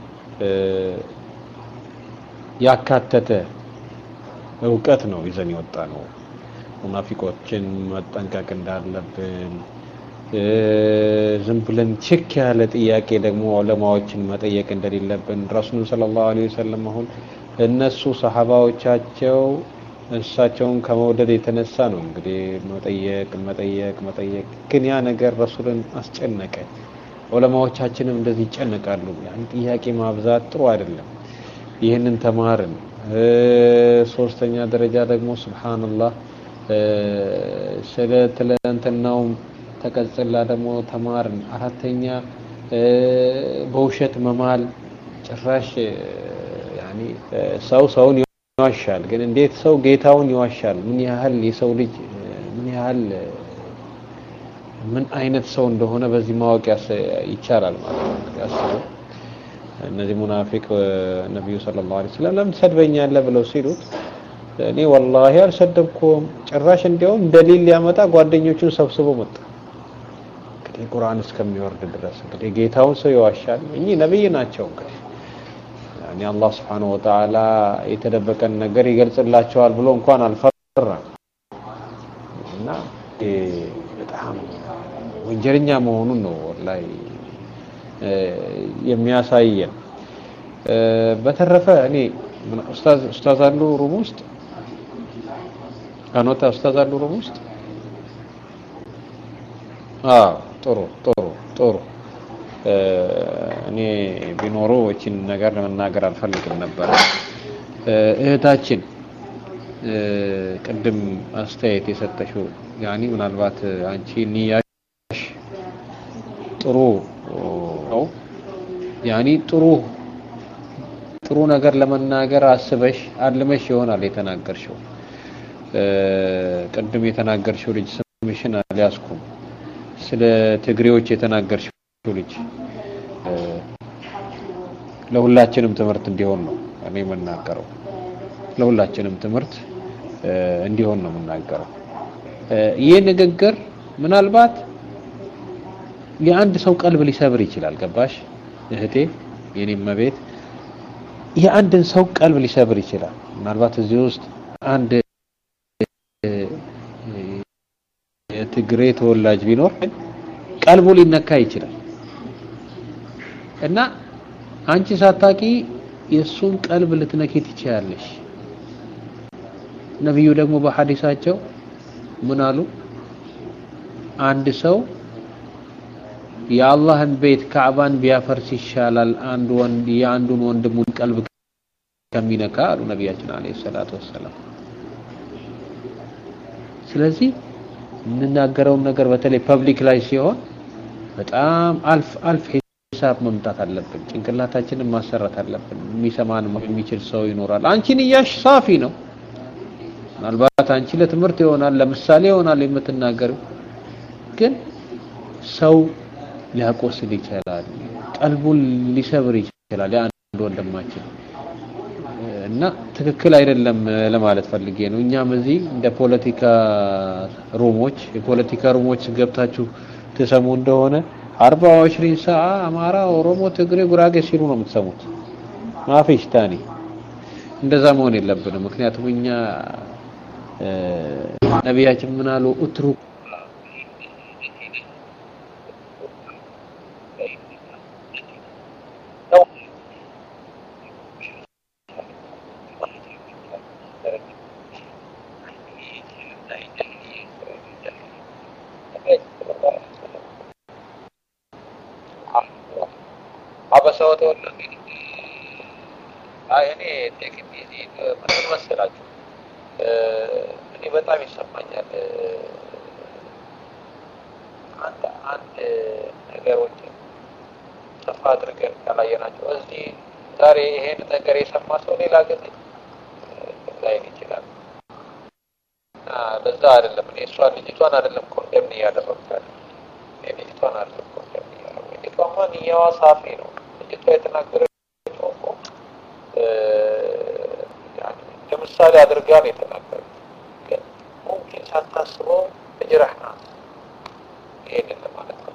E: ያካተተ ዕውቀት ነው ይዘን ይወጣ ነው ሙናፊቆችን መጠንቀቅ እንዳለብን ዝም ብለን ቼክ ያለ ጥያቄ ደግሞ ዑለማዎችን መጠየቅ እንደሌለብን ረሱል ሰለላሁ ዐለይሂ ወሰለም አሁን እነሱ ሰሃባዎቻቸው እሳቸውን ከመውደድ የተነሳ ነው እንግዲህ መጠየቅ መጠየቅ መጠየቅ ግን ያ ነገር ረሱልን አስጨነቀ ዑለማዎቻችንም እንደዚህ ይጨነቃሉ ያን ጥያቄ ማብዛት ጥሩ አይደለም ይሄንን ተማርን ሶስተኛ ደረጃ ደግሞ ሱብሃንአላህ ስለተለንተናው ተቀጽላ ደግሞ ተማርን አራተኛ በውሸት መማል ጭራሽ ያኒ ሰው ሰውን ይዋሻል ግን እንዴት ሰው ጌታውን ይዋሻል ምን ያህል የሰው ልጅ ምን ያህል ምን አይነት ሰው እንደሆነ በዚህ ማወቅ ይቻላል ማለት ነው ያሰው እነዚህ ሙናፊቅ ነብዩ ሰለላሁ ዐለይሂ ወሰለም ለምን ሰድበኛለህ ብለው ሲሉት እኔ والله አልሰደብኩም ጭራሽ እንዲያውም ደሊል ያመጣ ጓደኞቹን ሰብስቦ መጣ እንግዲህ ቁርአን እስከሚወርድ ድረስ እንግዲህ ጌታውን ሰው ይዋሻል እኚህ ነብይ ናቸው እንግዲህ يعني الله سبحانه وتعالى يتدبكن ነገር ይገልጽላቸዋል ብሎ እንኳን አልፈራም እና በጣም ወንጀለኛ መሆኑን ነው ወላሂ የሚያሳየን በተረፈ እኔ ኡስታዝ ኡስታዝ አሉ ሩም ውስጥ አኖታ ኡስታዝ አሉ ሩም ውስጥ አዎ ጥሩ ጥሩ ጥሩ እኔ ቢኖሩ እቺን ነገር ለመናገር አልፈልግም ነበር እህታችን ቅድም አስተያየት የሰጠሽው ያኒ ምናልባት አንቺ ንያሽ ጥሩ ነው ያኒ ጥሩ ጥሩ ነገር ለመናገር አስበሽ አልመሽ ይሆናል የተናገርሽው ቅድም የተናገርሽው ልጅ ስምሽን አልያዝኩም ስለ ትግሬዎች የተናገርሽው ልጅ ለሁላችንም ትምህርት እንዲሆን ነው እኔ መናገረው ለሁላችንም ትምህርት እንዲሆን ነው መናገረው ይሄ ንግግር ምናልባት የአንድ ሰው ቀልብ ሊሰብር ይችላል ገባሽ እህቴ የኔም መቤት የአንድን ሰው ቀልብ ሊሰብር ይችላል ምናልባት እዚህ ውስጥ አንድ የትግሬ ተወላጅ ቢኖር ቀልቡ ሊነካ ይችላል እና አንቺ ሳታቂ የሱን ቀልብ ልትነኪት ይችላልሽ ነብዩ ደግሞ በሐዲሳቸው ምን አሉ አንድ ሰው የአላህን ቤት ካዕባን ቢያፈርስ ይሻላል አንድ ወንድ የአንዱን ወንድሙን ቀልብ ከሚነካ አሉ ነብያችን አለይሂ ሰላቱ ወሰለም ስለዚህ እንናገረው ነገር በተለይ ፐብሊክ ላይ ሲሆን በጣም አልፍ አልፍ ሂሳብ መምጣት አለብን ጭንቅላታችንን ማሰራት አለብን የሚሰማን የሚችል ሰው ይኖራል አንቺን ያሽ ሳፊ ነው ምናልባት አንቺ ለትምህርት ይሆናል ለምሳሌ ይሆናል የምትናገረው ግን ሰው ሊያቆስል ይችላል ቀልቡን ሊሰብር ይችላል አንድ ወንድማችን እና ትክክል አይደለም ለማለት ፈልጌ ነው እኛም እዚህ እንደ ፖለቲካ ሩሞች የፖለቲካ ሩሞች ገብታችሁ ተሰሙ እንደሆነ አርባ ወኢሽሪን ሰዓ አማራ ኦሮሞ ትግሬ ጉራጌ ሲሉ ነው የምትሰሙት ማፊሽ ታኒ እንደዛ መሆን የለብንም ምክንያቱም እኛ ነብያችን ምን አሉ ኡትሩ አበሰውት ወለ አይ እኔ ቴክኒክ ምን መሰላችሁ እኔ በጣም ይሰማኛል አንተ አንድ ነገሮች ተፋ አድርገን ካላየናቸው እዚህ ዛሬ ይሄን ነገር የሰማ ሰው ሌላ ጊዜ ላይ ይችላል ለዛ አይደለም እኔ እሷ ልጅቷን አይደለም ኮንደም ያደረኩት እኔ ልጅቷን አይደለም ኮንደም ያደረኩት ልጅቷን ማን ያዋ ሳፊ ነው ልጅቷ የተናገረችው እ ያኒ ለምሳሌ አድርጋ ነው የተናገረችው ግን ሙምኪን ሳታስበው እጅራህና ይሄን ለማለት ነው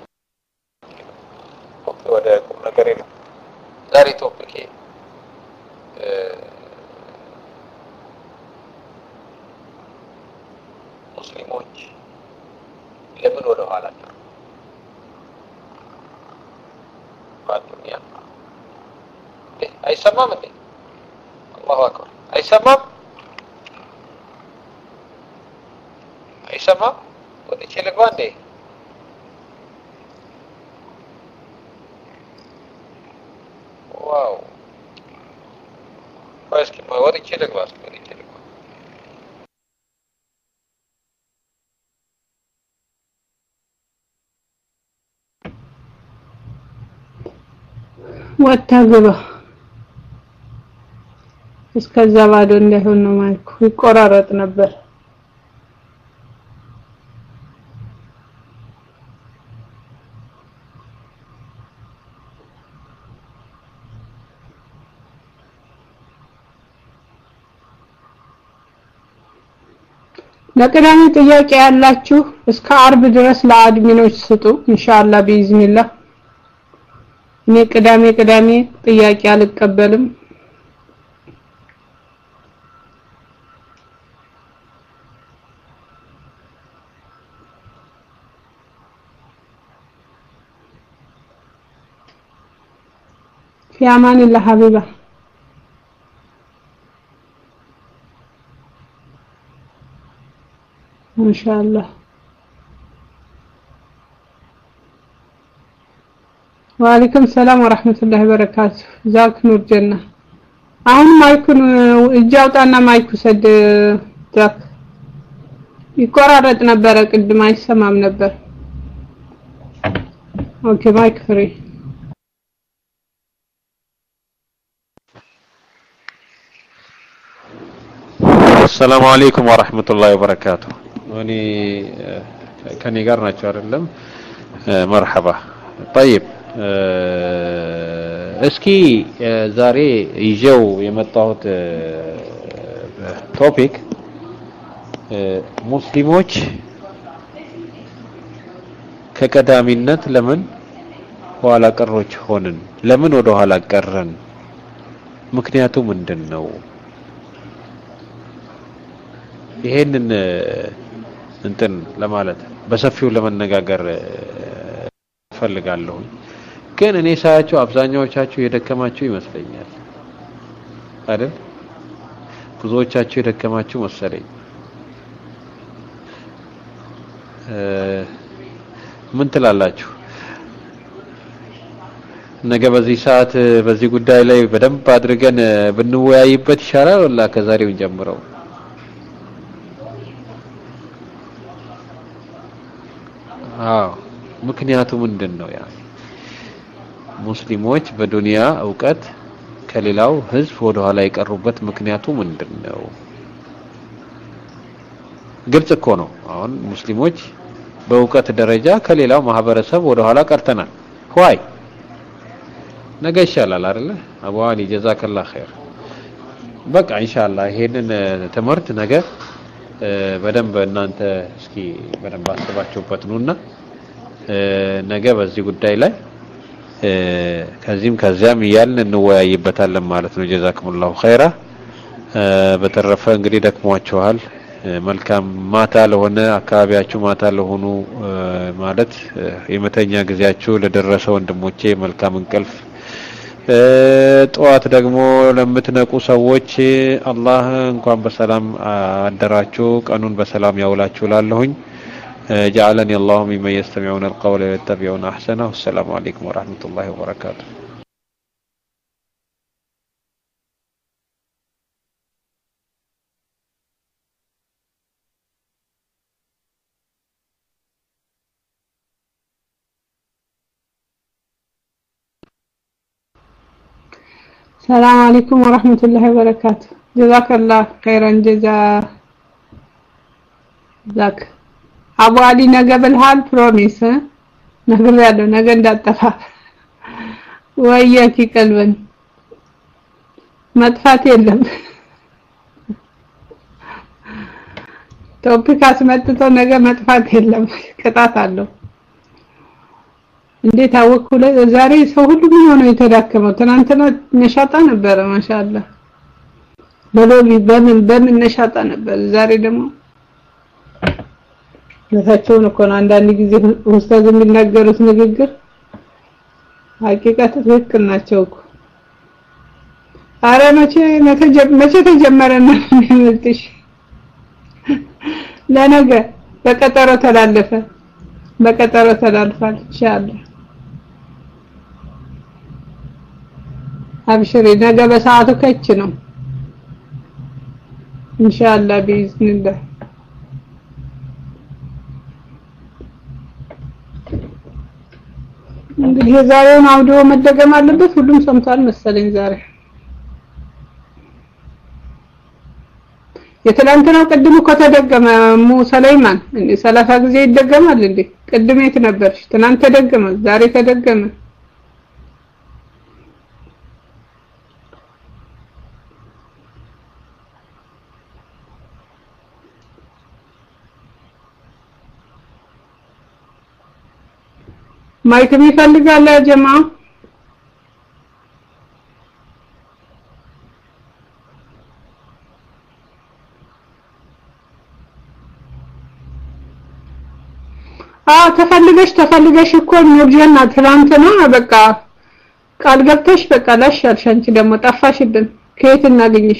E: ወደ ቁም ነገር ነው ዛሬ ቶፒክ እ ሙስሊሞች ለምን ወደ ኋላ ነው ባዱንያ አይሰማም እንዴ አላሁ አክበር አይሰማም አይሰማም ወደ ቸለጓ እንዴ ዋው እስኪ ወደ ቸለጓ ወደ ቸለጓ
G: ወጣገባ እስከዛ ባዶ እንዳይሆን ነው ማይኩ ይቆራረጥ ነበር ለቅዳሜ ጥያቄ ያላችሁ እስከ አርብ ድረስ ለአድሚኖች ስጡ ኢንሻአላህ ቢኢዝኒላህ እኔ ቅዳሜ ቅዳሜ ጥያቄ አልቀበልም في امان الله حبيبه ما شاء الله وعليكم السلام ورحمة الله وبركاته ذاك نور جنة አሁን ማይኩን እጃውጣና ማይኩ ሰድ ዛክ ይቆራረጥ ነበር ቅድም አይሰማም ነበር ኦኬ ማይክ ፍሪ
E: السلام عليكم ورحمة الله وبركاته وني كان يقار ናቸው አይደለም مرحبا طيب እስኪ ዛሬ ይዤው የመጣሁት ቶፒክ ሙስሊሞች ከቀዳሚነት ለምን ኋላ ቀሮች ሆንን ለምን ወደ ኋላ ቀረን ምክንያቱ ምንድነው ይሄንን እንትን ለማለት በሰፊው ለመነጋገር ፈልጋለሁ ግን እኔ ሳያችሁ አብዛኛዎቻችሁ የደከማችሁ ይመስለኛል አይደል ብዙዎቻችሁ የደከማችሁ መሰለኝ ምን ትላላችሁ ነገ በዚህ ሰዓት በዚህ ጉዳይ ላይ በደንብ አድርገን ብንወያይበት ይሻላል ወላ ከዛሬው ጀምረው አዎ ምክንያቱ ምንድነው ያ ሙስሊሞች በዱንያ ዕውቀት ከሌላው ህዝብ ወደ ኋላ የቀሩበት ምክንያቱ ምንድነው ግልጽ እኮ ነው አሁን ሙስሊሞች በዕውቀት ደረጃ ከሌላው ማህበረሰብ ወደ ኋላ ቀርተናል ሆይ ነገ ይሻላል አይደል አቡ አሊ ጀዛከላህ ኸይር በቃ ኢንሻአላህ ይሄንን ትምህርት ነገ በደንብ እናንተ እስኪ በደንብ አስባችሁበት ነውና ነገ በዚህ ጉዳይ ላይ ከዚህም ከዚያም ይያልን እንወያይበታለን ማለት ነው ጀዛኩሙላሁ ኸይራ በተረፈ እንግዲህ ደክሟችኋል መልካም ማታ ለሆነ አካባቢያችሁ ማታ ለሆኑ ማለት የመተኛ ጊዜያችሁ ለደረሰ ወንድሞቼ መልካም እንቅልፍ ጠዋት ደግሞ ለምትነቁ ሰዎች አላህ እንኳን በሰላም አደራችሁ ቀኑን በሰላም ያውላችሁ ላለሁኝ جعلني الله ممن يستمعون القول ويتبعون احسنه والسلام عليكم ورحمة الله وبركاته
G: السلام عليكم ورحمة الله وبركاته جزاك الله خيرا جزاء ذاك አቡ አሊ ነገ በልሃል ፕሮሚስ ነገር ያለው ነገ እንዳጠፋ ወየኪ ቀልበን መጥፋት የለም ቶፒክ አስመጥቶ ነገ መጥፋት የለም ቅጣት አለው እንዴት አወኩለ ዛሬ ሰው ሁሉ ምን ሆነ የተዳከመው ትናንትና ነሻጣ ነበር ማሻአላ በሎቢ በምን በምን ነሻጣ ነበር ዛሬ ደግሞ ለታቸውን እኮ ነው አንዳንድ ጊዜ ኡስታዝ የሚናገሩት ንግግር ሐቂቃት ትክክል ናቸው እኮ አረ መቼ መቼ ተጀመረና ምንልሽ ለነገ በቀጠሮ ተላለፈ በቀጠሮ ተላልፏል ኢንሻአላህ አብሽሪ ነገ በሰዓቱ ከች ነው ኢንሻአላህ ቢዝኒላህ እንግዲህ ዛሬውን አውዲዮ መደገም አለበት ሁሉም ሰምቷል መሰለኝ ዛሬ የትላንትናው ቅድም እኮ ተደገመ ሙ ሰለይማን እንዴ ሰላሳ ጊዜ ይደገማል እንዴ ቅድም የት ነበርሽ ትናንት ተደገመ ዛሬ ተደገመ ማይክ የሚፈልጋል ያ ጀማ አ ተፈልገሽ ተፈልገሽ እኮ ኑርጀና ትላንትና በቃ ቃል ገብተሽ በቃ ላሻልሽ አንቺ ደግሞ ጠፋሽብን ከየት እናገኝሽ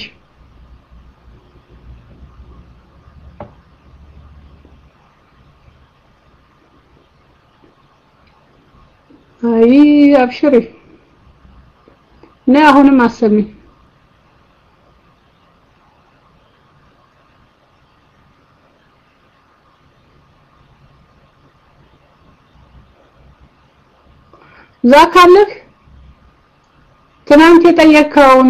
G: አይ አብሽሪ ና አሁንም አሰሚ ዛካለህ ትናንት የጠየቀውን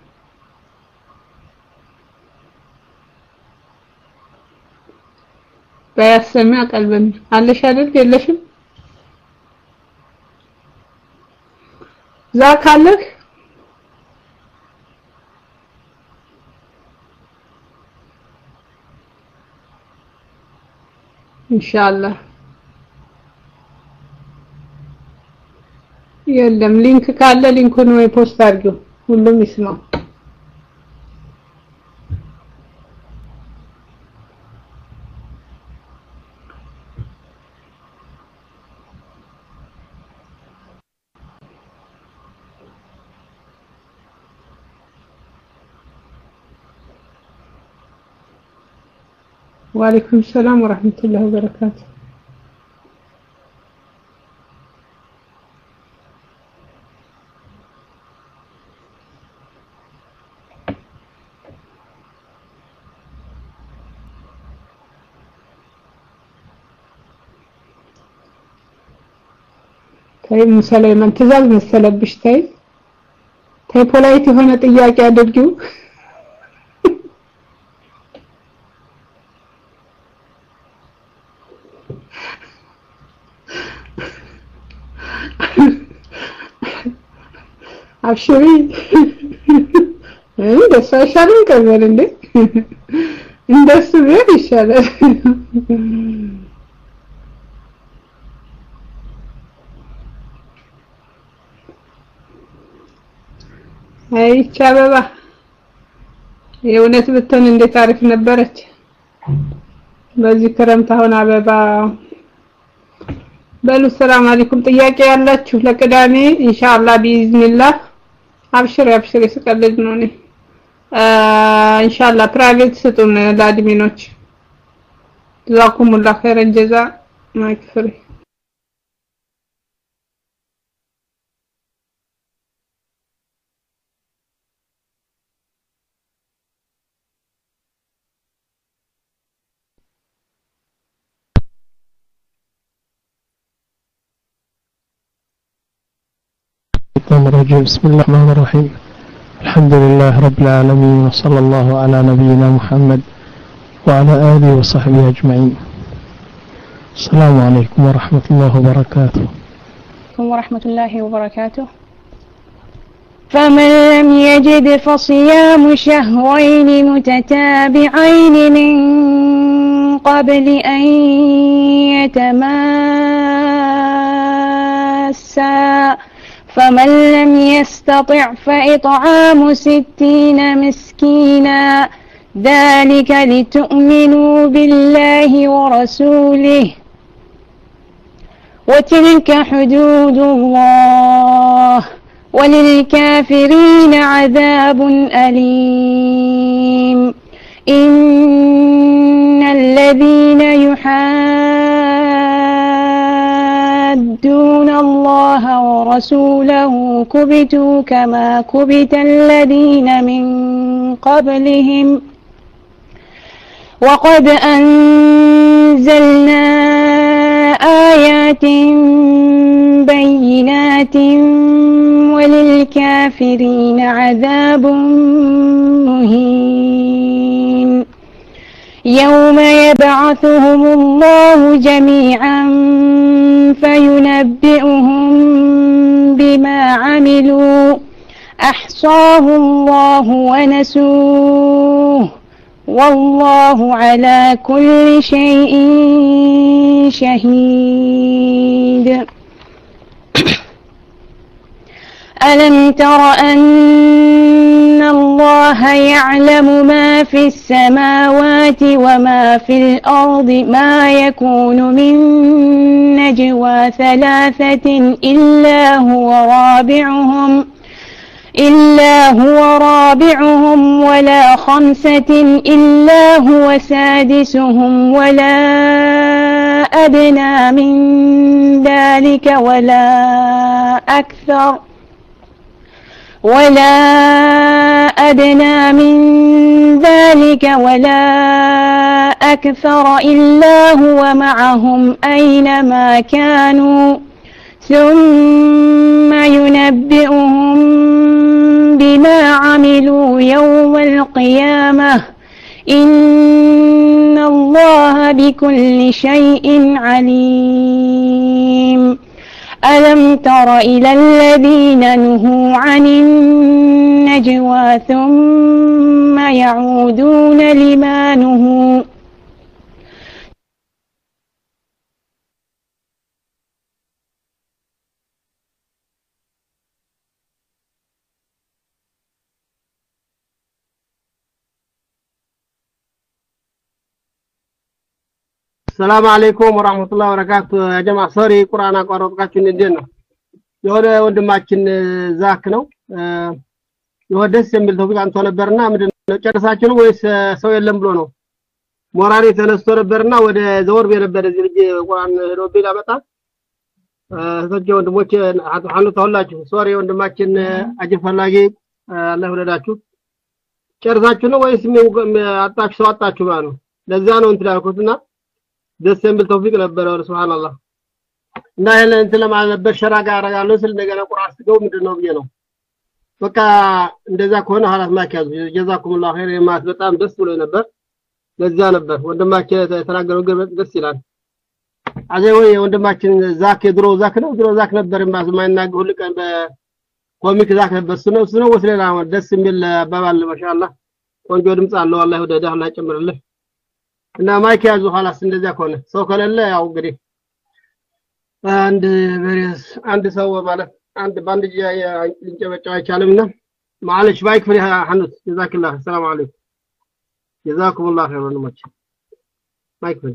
G: በያሰማ ቀልብን አለሽ አይደል የለሽም ዛካለህ ኢንሻአላህ የለም ሊንክ ካለ ሊንኩን ወይ ፖስት አድርጉ ሁሉም ይስማው وعليكم السلام ورحمة الله وبركاته طيب مسلمان ትዛዝ መሰለብሽ ታይ ታይ ፖላይት የሆነ ጥያቄ አድርጊው አብሽሪ እንደሱ አይሻልም ከበል እንዴ እንደሱ ቢሆን ይሻላል አይ ቻበባ የእውነት ብትሆን እንዴት አሪፍ ነበረች በዚህ ክረምት አሁን አበባ በሉ ሰላም አለይኩም ጥያቄ ያላችሁ ለቅዳሜ ኢንሻአላህ ቢዝኒላህ አብሽር አብሽር ስቀልድ ነው እኔ ኢንሻአላህ ፕራይቬት ስጡን ለአድሚኖች ጀዛኩሙላህ ኸይረን ጀዛ ማክፍሪ
F: الشيطان الرجيم بسم الله الرحمن الرحيم الحمد لله رب العالمين وصلى الله على نبينا محمد وعلى آله وصحبه أجمعين السلام عليكم ورحمة الله وبركاته
H: ورحمة الله وبركاته فمن لم يجد فصيام شهرين متتابعين من قبل أن يتماسا فمن لم يستطع فإطعام ستين مسكينا ذلك لتؤمنوا بالله ورسوله وتلك حدود الله وللكافرين عذاب أليم إن الذين يحادون الله ورسوله كبتوا كما كبت الذين من قبلهم وقد أنزلنا آيات بينات وللكافرين عذاب مهين يوم يبعثهم الله جميعا فينبئهم بما عملوا أحصاه الله ونسوه والله على كل شيء شهيد ألم تر أن الله يعلم ما في السماوات وما في الأرض ما يكون من نجوى ثلاثة إلا هو رابعهم إلا هو رابعهم ولا خمسة إلا هو سادسهم ولا أدنى من ذلك ولا أكثر ولا أدنى من ذلك ولا أكثر إلا هو معهم أينما كانوا ثم ينبئهم بما عملوا يوم القيامة إن الله بكل شيء عليم ألم تر إلى الذين نهوا عن النجوى ثم يعودون لما نهوا
I: السلام عليكم ورحمة الله وبركاته يا جماعة سوري قرآن አቋረጥኳችሁ እንዴ ነው የሆነ ወንድማችን ዛክ ነው የወደስ የሚል ተውፊቅ አንተ ነበርና ምንድነው ጨርሳችሁ ነው ወይስ ሰው የለም ብሎ ነው ሞራሪ ተነስቶ ነበርና ወደ ዘወር በነበረ እዚህ ልጅ ቁርአን ሄዶ ቢላመጣ እህቶቼ ወንድሞቼ አጥፋሉ ተወላችሁ ሶሪ ወንድማችን አጅፈላጊ አላህ ወለዳችሁ ጨርሳችሁ ነው ወይስ አጣችሁ ሰው አጣችሁ ማለት ነው ለዛ ነው እንት ላልኩትና ደስ የሚል ተውፊቅ ነበር ሱብሃንአላህ እና ያለ እንት ለማለት ነበር ሸራ ጋር አረጋለሁ ስል እንደገና ቁርአን ስገው ምንድነው ብዬ ነው በቃ እንደዛ ከሆነ ሐላስ ማኪያዙ ጀዛኩሙላሁ ኸይር የማት በጣም ደስ ብሎ ነበር ለዛ ነበር ወንድማችን ተናገረው ግን ደስ ይላል አዘይ ወይ ወንድማችን ዛክ ድሮ ዛክ ነው ድሮ ዛክ ነበር ማስማይናገ ሁሉ ቀን በኮሚክ ዛክ ነበር ነው ነው ወስለና ደስ የሚል አባባል ማሻአላህ ቆንጆ ድምጽ አለው አላህ ወደ ዳህላ ጨምርልህ እና ማይክ ያዙ ሐላስ እንደዛ ከሆነ ሰው ከሌለ ያው እንግዲህ አንድ በሪስ አንድ ሰው ማለት አንድ ባንድ ሊንጨበጨው አይቻልምና ማለሽ ማይክ ፍሪ ሐኑት ጀዛከላህ ሰላም አለይኩም ጀዛኩሙላህ ኸይር ወንድሞች ማይክ ፍሪ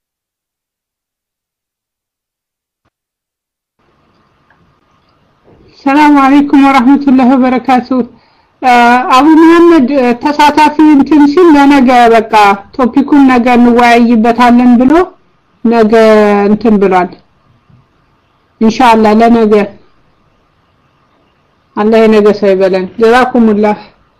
G: ሰላም አለይኩም ወራህመቱላሂ ወበረካቱ አቡ መሐመድ ተሳታፊ እንትን ሲል ለነገ በቃ ቶፒኩን ነገ እንወያይበታለን ብሎ ነገ እንትን ብሏል ኢንሻአላህ ለነገ አላህ የነገ ሰው ይበለን ጀዛኩሙላህ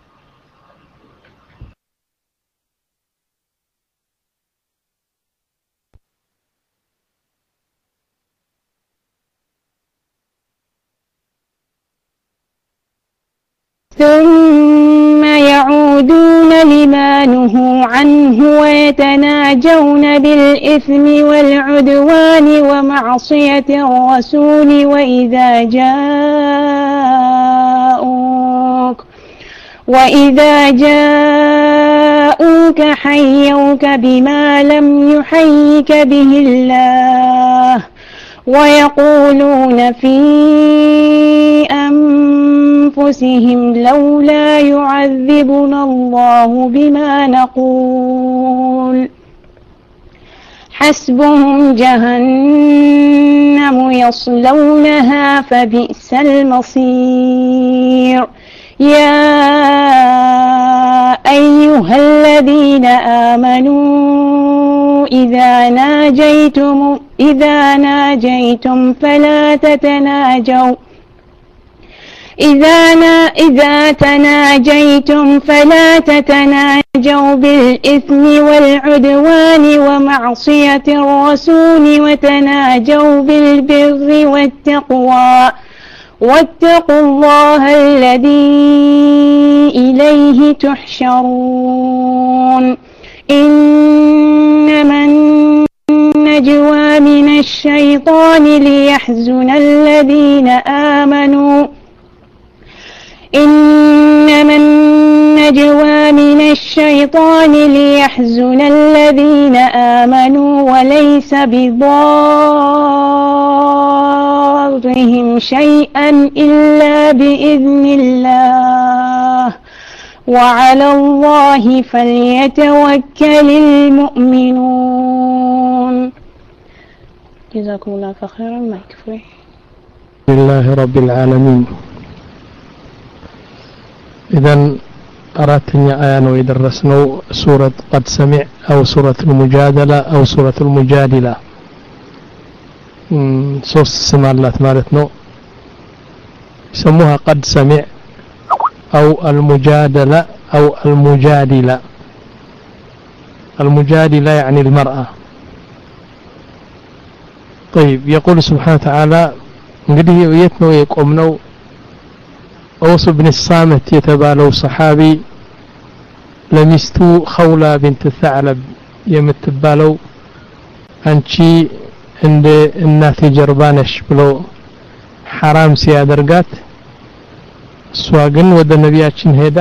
H: ثم يعودون لما نهوا عنه ويتناجون بالإثم والعدوان ومعصية الرسول وإذا جاءوك وإذا جاءوك حيوك بما لم يحيك به الله ويقولون في أنفسهم لولا يعذبنا الله بما نقول حسبهم جهنم يصلونها فبئس المصير يا أيها الذين آمنوا إذا ناجيتم إذا ناجيتم فلا تتناجوا إذا نا إذا تناجيتم فلا تتناجوا بالإثم والعدوان ومعصية الرسول وتناجوا بالبر والتقوى واتقوا الله الذي إليه تحشرون إنما النجوى من الشيطان ليحزن الذين آمنوا إنما النجوى من الشيطان الشيطان ليحزن الذين آمنوا وليس بضارهم شيئا إلا بإذن الله وعلى الله فليتوكل المؤمنون. جزاكم الله خيرا. ما يكفي.
F: لله رب العالمين. إذن أردتني آيان ويدرسنو سورة قد سمع أو سورة المجادلة أو سورة المجادلة سوس سمالات مالتنو يسموها قد سمع أو المجادلة أو المجادلة. المجادلة يعني المرأة. طيب يقول سبحانه وتعالى እንግዲህ የት ነው የቆምነው? أوس بن الصامت يتبالو صحابي ለሚስቱ ኸውላ ቢንት ثعلب የምትባለው አንቺ እንደ እናቴ ጀርባ ነሽ ብሎ حرام ሲያደርጋት እሷ ግን ወደ ነቢያችን ሄዳ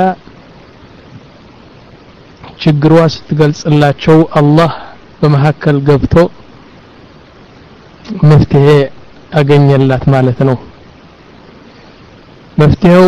F: ችግሯ ስትገልጽላቸው አላህ በመሐከል ገብቶ መፍትሄ አገኘላት ማለት ነው። መፍትሄው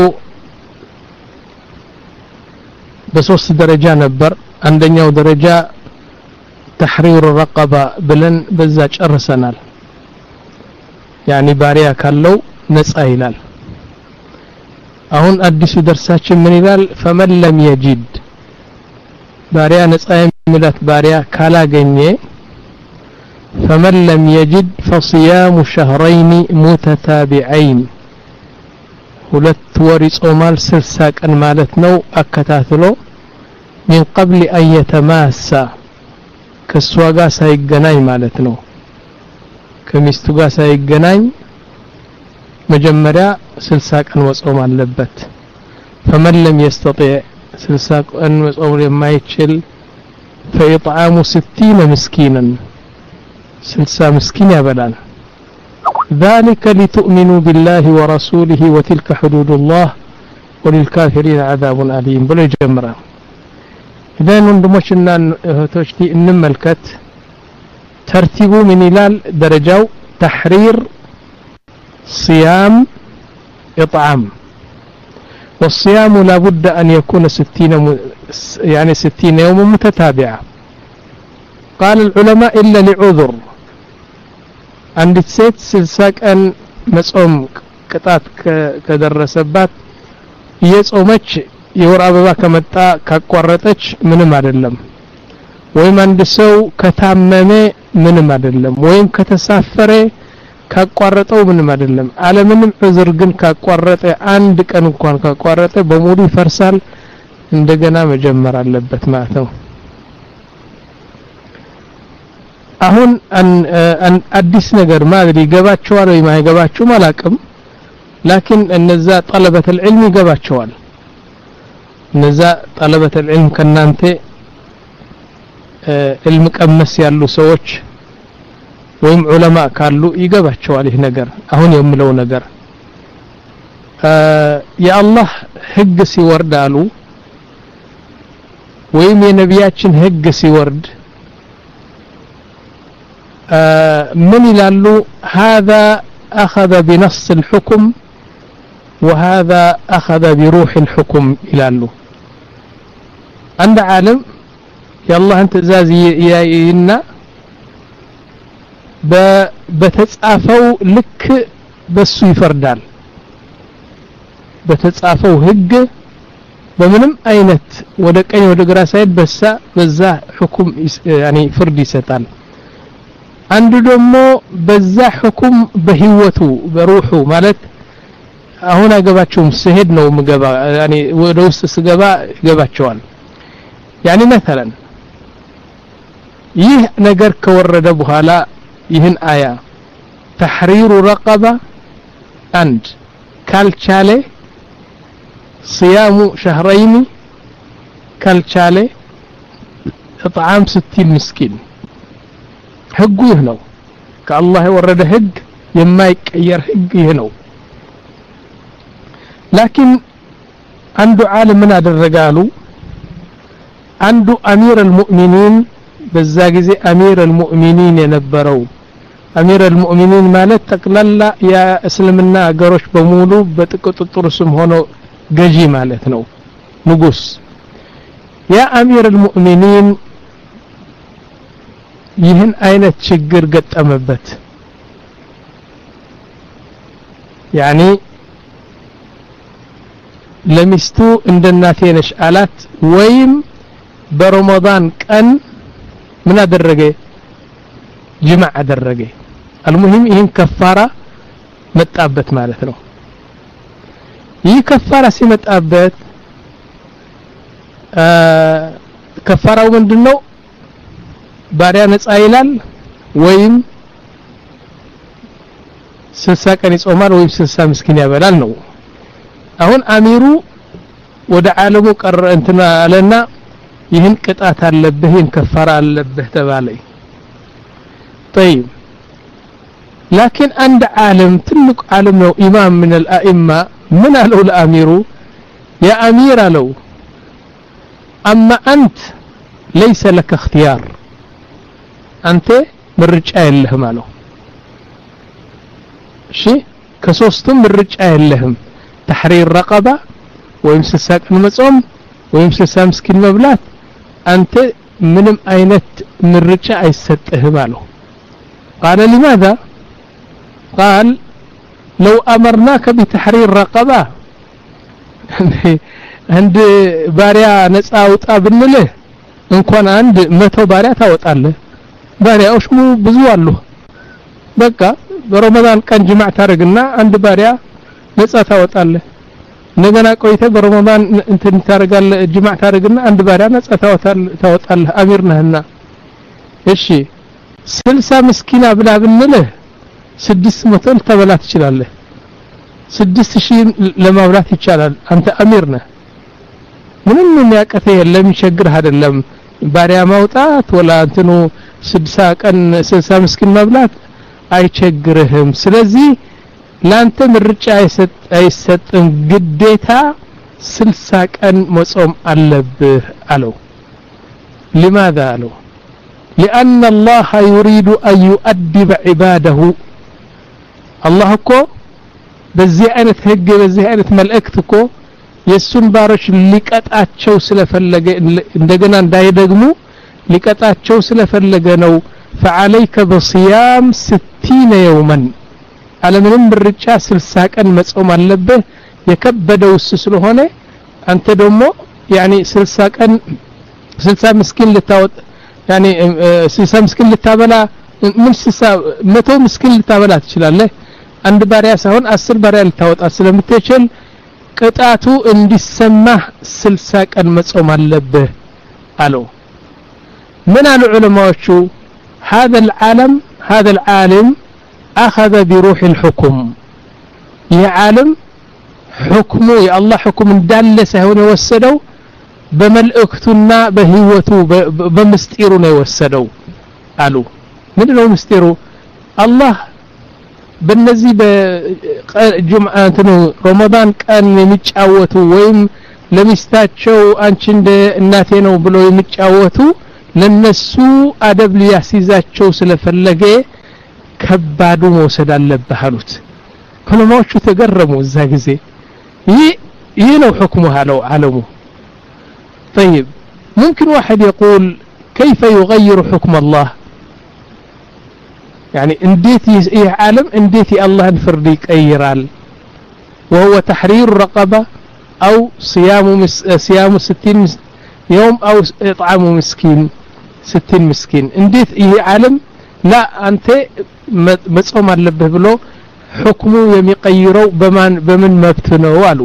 F: በሶስት ደረጃ ነበር። አንደኛው ደረጃ ተሕሪር ረቀባ ብለን በዛ ጨርሰናል። ያኒ ባሪያ ካለው ነፃ ይላል። አሁን አዲሱ ደርሳችን ምን ይላል? ፈመን ለም የጂድ ባሪያ ነፃ የሚላት ባሪያ ካላገኘ فمن لم يجد فصيام شهرين متتابعين ሁለት ወር ይጾማል ስልሳ ቀን ማለት ነው አከታትሎ من قبل أن يتماسى ከሷ ጋር ሳይገናኝ ማለት ነው ከሚስቱ ጋር ሳይገናኝ መጀመሪያ ስልሳ ቀን መጾም አለበት። فمن لم يستطيع ስልሳ ቀን መጾም የማይችል فإطعام ستين مسكينا ስልሳ ምስኪን ያበላል። ذلك لتؤمنوا بالله ورسوله وتلك حدود الله وللكافرين عذاب أليم ብሎ ይጀምራል። إذن ወንድሞችና እህቶች እንመልከት ተርቲቡ ምን ይላል? ደረጃው ተሕሪር صيام إطعام والصيام لا بد أن يكون ستين يعني ستين يوم متتابعة. قال العلماء إلا لعذر አንዲት ሴት ስልሳ ቀን መጾም ቅጣት ከደረሰባት የጾመች የወር አበባ ከመጣ ካቋረጠች ምንም አይደለም። ወይም አንድ ሰው ከታመመ ምንም አይደለም። ወይም ከተሳፈረ ካቋረጠው ምንም አይደለም። አለምንም ዑዝር ግን ካቋረጠ አንድ ቀን እንኳን ካቋረጠ በሙሉ ይፈርሳል። እንደገና መጀመር አለበት ማለት ነው። አሁን አዲስ ነገር ማለት ይገባቸዋል ወይ ማይገባቸውም አላቅም። ላኪን እነዛ ጠለበት العلم ይገባቸዋል። እነዛ ጠለበት العلم ከናንተ علم ቀመስ ያሉ ሰዎች ወይም ዑለማ ካሉ ይገባቸዋል ይህ ነገር። አሁን የምለው ነገር የአላህ ህግ ሲወርድ አሉ ወይም የነቢያችን ህግ ሲወርድ من يلالو هذا أخذ بنص الحكم وهذا أخذ بروح الحكم يلالو. عند عالم يالله انت زازي ياينا بتتصافو لك بسو يفردال بتتصافو هج بمنم አይነት ወደ ቀኝ ወደ ግራ ሳይድ በሳ በዛ حكم يعني فرد ይሰጣል። አንዱ ደግሞ በዛ حكم በህይወቱ በሩሑ ማለት አሁን አገባቸውም ሲሄድ ነው ምገባ يعني ወደ ውስጥ ስገባ ይገባቸዋል። يعني مثلا ይህ ነገር ከወረደ በኋላ ይህን አያ تحرير رقبة አንድ ካልቻለ صيام شهرين ካልቻለ اطعام ستين مسكين ህጉ ይህ ነው። ከአላህ የወረደ ህግ የማይቀየር ህግ ይህ ነው። ላኪን አንዱ ዓለም ምን አደረጋሉ? አንዱ አሚር አልሙእሚኒን በዛ ጊዜ አሚር አልሙእሚኒን የነበረው አሚር አልሙእሚኒን ማለት ጠቅላላ የእስልምና አገሮች በሙሉ በጥቁጥጥሩ ስም ሆኖ ገዢ ማለት ነው ንጉስ ያ አሚር አልሙእሚኒን ይህን አይነት ችግር ገጠመበት ያኒ ለሚስቱ እንደናቴ ነሽ አላት ወይም በረመዳን ቀን ምን አደረገ ጅማዕ አደረገ المهم ይህን ከፋራ መጣበት ማለት ነው ይህ ከፋራ ሲመጣበት ከፋራው ምንድነው ባሪያ ነፃ ይላል ወይም ስልሳ ቀን ይጾማል ወይም ስልሳ ምስኪን ያበላል ነው አሁን አሚሩ ወደ ዓለሙ ቀረ እንትና አለና ይህን ቅጣት አለብህ ይህን ከፋራ አለብህ ተባለ طيب لكن عند عالم تلك عالم ነው ኢማም من الائمه من قالوا الامير يا امير لو اما انت ليس لك اختيار انت ምርጫ የለህም አለው እሺ ከሶስቱም ምርጫ የለህም تحرير رقبه ወይም ስልሳ ቀን መጾም ወይም ስልሳ ምስኪን መብላት አንተ ምንም አይነት ምርጫ አይሰጥህም አለው قال لماذا قال لو أمرناك بتحرير رقبة عند باريا نصا አውጣ ብንልህ እንኳን አንድ መቶ ባሪያ ታወጣለህ ባሪያዎች ሙ ብዙ አሉ በቃ በረመዳን ቀን ጅማዕ ታረግና አንድ ባሪያ ነፃ ታወጣለህ እንደገና ቆይተ በረመዳን እንትን ታረጋለህ ጅማዕ ታረግና አንድ ባሪያ ነፃ ታወጣለህ አሚር ነህና እሺ ስልሳ ምስኪና ብላ ብንልህ ስድስት መቶ ልትበላ ትችላለህ ስድስት ሺህ ለማብላት ይቻላል አንተ አሚር ነህ ምንም የሚያቀተ የለም ይቸግርህ አይደለም ባሪያ ማውጣት ወላ እንትኑ ስድሳ ቀን ስልሳ ምስኪን መብላት አይቸግርህም ስለዚህ ላንተ ምርጫ አይሰጥ አይሰጥም ግዴታ ስልሳ ቀን መጾም አለብህ አለው لماذا አለው لأن الله يريد أن يؤدب عباده الله እኮ በዚህ አይነት ህግ በዚህ አይነት መልእክት እኮ የሱን ባሮች ሊቀጣቸው ስለፈለገ እንደገና እንዳይደግሙ ሊቀጣቸው ስለፈለገ ነው فعليك بصيام ستين يوما على ምንም ምርጫ ስልሳ ቀን መጾም አለብህ የከበደው ስለሆነ አንተ ደግሞ يعني ስልሳ ቀን ስልሳ ምስኪን ልታወጥ يعني ስልሳ ምስኪን ልታበላ ምን ስልሳ መቶ ምስኪን ልታበላ ትችላለህ አንድ ባሪያ ሳይሆን አስር ባሪያ ልታወጣ ስለምትችል ቅጣቱ እንዲሰማህ ስልሳ ቀን መጾም አለብህ አለው ምን አሉ ዑለማዎቹ هذا العالم هذا العالم اخذ بروح الحكم يا عالم حكمه يا الله حكم እንዳለ ሳይሆን የወሰደው በመልእክቱና በህይወቱ በመስጢሩ ነው የወሰደው አሉ ምንድነው መስጢሩ አላህ በእነዚህ በጁምዓ እንትኑ ረመዳን ቀን የሚጫወቱ ወይም ለሚስታቸው አንቺ እንደ እናቴ ነው ብለው የሚጫወቱ ለነሱ አደብ ሊያስይዛቸው ስለፈለገ ከባዱ መውሰድ አለበት አሉት ዑለማዎቹ ተገረሙ እዛ ጊዜ ይህ ይህ ነው حكمه አለው ዓለሙ طيب ممكن واحد يقول كيف يغير حكم الله يعني انديت يعلم انديت الله الفرد يقيرال وهو تحرير رقبة او صيام مس... صيام ستين يوم او اطعام مسكين ستين مسكين انديت يعلم لا انت مصوم አለብህ ብሎ حكمه የሚቀይረው በማን በምን መብት ነው አሉ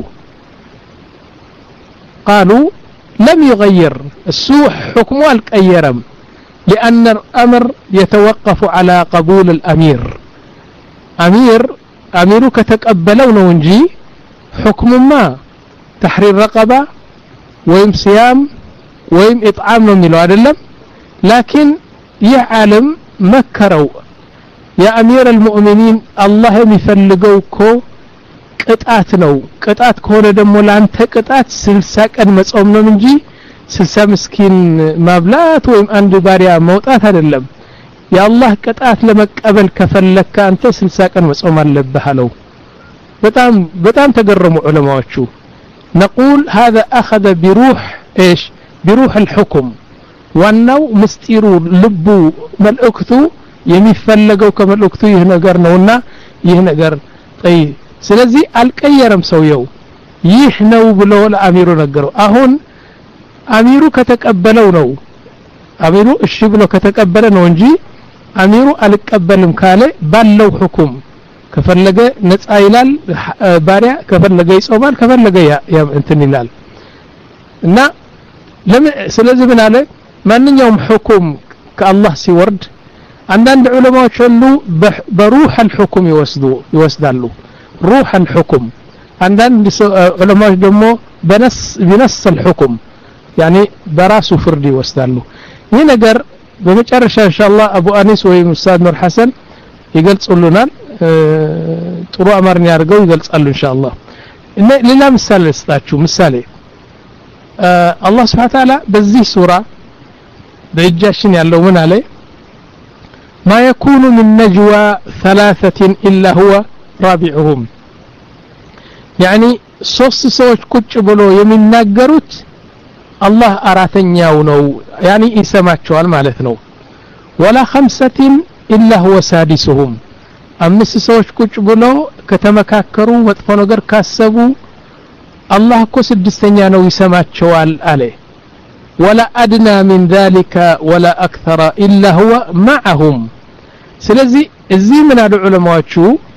F: قالوا لم يغير السوء حكمه القيرم لأن الأمر يتوقف على قبول الأمير أمير أمير كتقبلون ونجي حكم ما تحرير رقبة ويم صيام ويم إطعام نميلو عدلم لكن يعلم مكروا يا أمير المؤمنين الله يفلقوكو ቅጣት ነው ቅጣት ከሆነ ደግሞ ላንተ ቅጣት ስልሳ ቀን መጾም ነው እንጂ ስልሳ ምስኪን ማብላት ወይም አንድ ባሪያ መውጣት አይደለም የአላህ ቅጣት ለመቀበል ከፈለከ አንተ ስልሳ ቀን መጾም አለብህ አለው በጣም በጣም ተገረሙ ዑለማዎቹ نقول هذا أخذ بروح إيش بروح الحكم وانو مستيرو لبو ملؤكتو يميفلقو كملؤكتو يهنقر نونا يهنقر طيب سلزي القيرم سويو يحنو بلو الأميرو نقرو أهون أميرو كتقبلو نو أميرو الشبلو كتقبلو نونجي أميرو القبلم كالي بالو حكم كفلقه نص አይላል ባሪያ ከፈለገ ይጾማል ከፈለገ ያ እንትን ይላል እና ስለዚህ ምን አለ ማንኛውም ሁኩም ከአላህ ሲወርድ አንዳንድ ዑለማዎች ሁሉ በሩህ الحكم ይወስዱ ይወስዳሉ روح الحكم አንዳንድ ዑለማዎች ደግሞ በነስ بنص الحكم يعني በራሱ ፍርድ ይወስዳሉ ይህ ነገር በመጨረሻ ኢንሻአላህ አቡ አኒስ ወይ ኡስታዝ ኑር ሐሰን ይገልጹልናል ጥሩ አማርኛ አድርገው ይገልጻሉ ኢንሻአላህ እና ሌላ ምሳሌ ልስጣችሁ ምሳሌ አላህ Subhanahu Wa Ta'ala በዚህ ሱራ በእጃችን ያለው ምን አለ ما يكون من نجوى ثلاثة إلا هو رابعهم يعني ሶስት ሰዎች ቁጭ ብሎ የሚናገሩት አላህ አራተኛው ነው يعني ይሰማቸዋል ማለት ነው ولا خمسة إلا هو سادسهم አምስት ሰዎች ቁጭ ብለው ከተመካከሩ መጥፎ ነገር ካሰቡ አላህ እኮ ስድስተኛ ነው ይሰማቸዋል አለ ولا أدنى من ذلك ولا أكثر إلا هو معهم ስለዚህ እዚህ ምን አሉ ዑለማዎቹ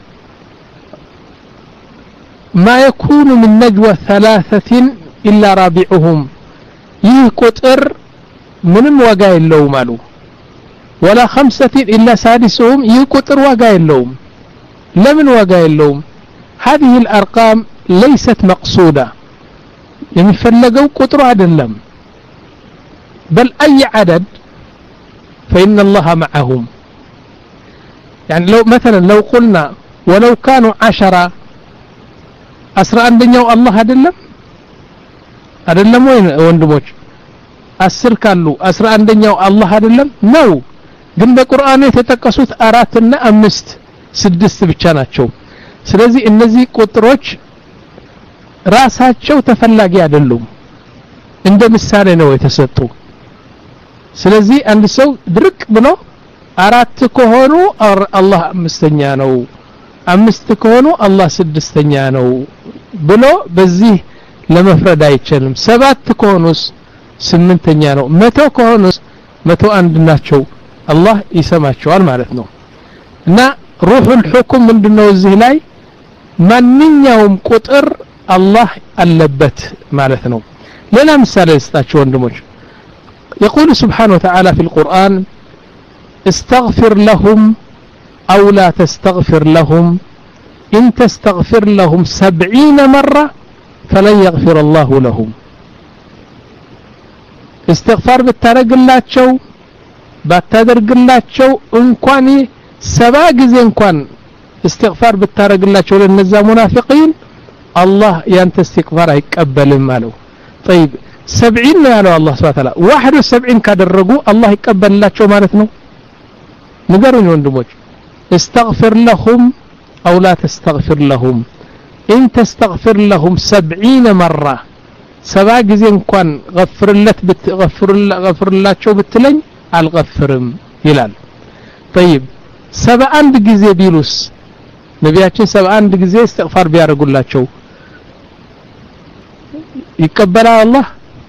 F: ما يكون من نجوى ثلاثة إلا رابعهم ይህ ቁጥር ምንም ዋጋ የለውም አሉ ولا خمسة إلا سادسهم يقطر واقع اللوم لمن واقع اللوم هذه الأرقام ليست مقصودة يمفلقوا قطر عدد بل أي عدد فإن الله معهم يعني لو مثلا لو قلنا ولو كانوا عشرة أسرى أن دنيا الله عدلم عدلم وين وندموش أسر كانوا أسرى أن دنيا الله عدلم نو ግን በቁርአኑ የተጠቀሱት አራት እና አምስት ስድስት ብቻ ናቸው ስለዚህ እነዚህ ቁጥሮች ራሳቸው ተፈላጊ አይደሉም እንደ ምሳሌ ነው የተሰጡ ስለዚህ አንድ ሰው ድርቅ ብሎ አራት ከሆኑ አላህ አምስተኛ ነው አምስት ከሆኑ አላህ ስድስተኛ ነው ብሎ በዚህ ለመፍረድ አይችልም ሰባት ከሆኑስ ስምንተኛ ነው መቶ ከሆኑስ መቶ አንድ ናቸው الله يسمعቸዋል ማለት ነው እና روح الحكم ምንድነው እዚህ ላይ ማንኛውም ቁጥር አላህ አለበት ማለት ነው ሌላ ምሳሌ ልስጣችሁ ወንድሞች يقول سبحانه وتعالى في القرآن استغفر لهم أو لا تستغفر لهم إن تستغفر لهم سبعين مرة فلن يغفر الله لهم استغفار بالترقلاتشو ባታደርግላቸው እንኳን ሰባ ጊዜ እንኳን استغفار ብታረግላቸው ለነዛ ሙናፊቂን አላህ ያንተ استغفار አይቀበልም አለው طيب سبعين ነው ያለው አላህ Subhanahu Wa Ta'ala واحد وسبعين ካደረጉ አላህ ይቀበልላቸው ማለት ነው ንገሩኝ ወንድሞች استغفر لهم او لا تستغفر لهم ان تستغفر لهم سبعين مرة ሰባ ጊዜ እንኳን غفرለት غفرላቸው ብትለኝ አልغفرም ይላል طيب ሰባ አንድ ጊዜ ቢሉስ ነቢያችን ሰባ አንድ ጊዜ استغفار ቢያደርጉላቸው ይቀበላል አላህ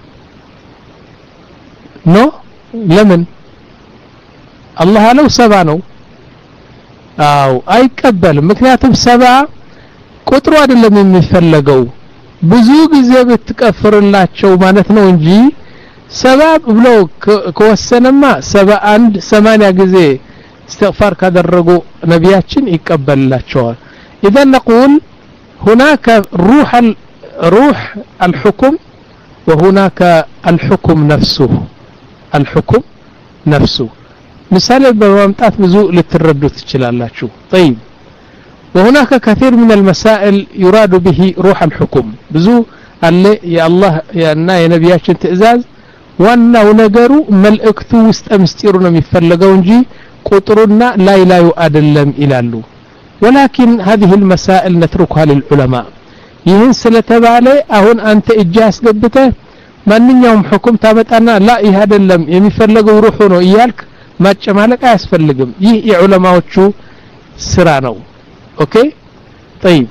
F: ኖ ለምን አላህ አለው ሰባ ነው አው አይቀበልም ምክንያቱም ሰባ ቁጥሩ አይደለም የሚፈለገው ብዙ ጊዜ ብትቀፍርላቸው ማለት ነው እንጂ ሰበብ ብሎ ከወሰነማ ሰባ አንድ ሰማንያ ጊዜ استغفار ካደረጉ ነቢያችን ይቀበልላቸዋል اذا نقول هناك روح روح الحكم وهناك الحكم نفسه الحكم نفسه مثال በማምጣት ብዙ ልትረዱት ትችላላችሁ طيب وهناك كثير من المسائل يراد به روح الحكم ብዙ አለ የአላህ ያና የነቢያችን ትእዛዝ ዋናው ነገሩ መልእክቱ ውስጥ ምስጢሩ ነው የሚፈልገው እንጂ ቁጥሩና ላይ ላዩ አይደለም ይላሉ ولكن هذه المسائل نتركها للعلماء ይህን ስለተባለ አሁን አንተ እጅ አስገብተህ ማንኛውም ሁክም ታመጣና ላ ይህ አይደለም የሚፈልገው ሩሑ ነው ይያልክ ማጨማለቅ አያስፈልግም ይህ የዑለማዎቹ ስራ ነው ኦኬ طيب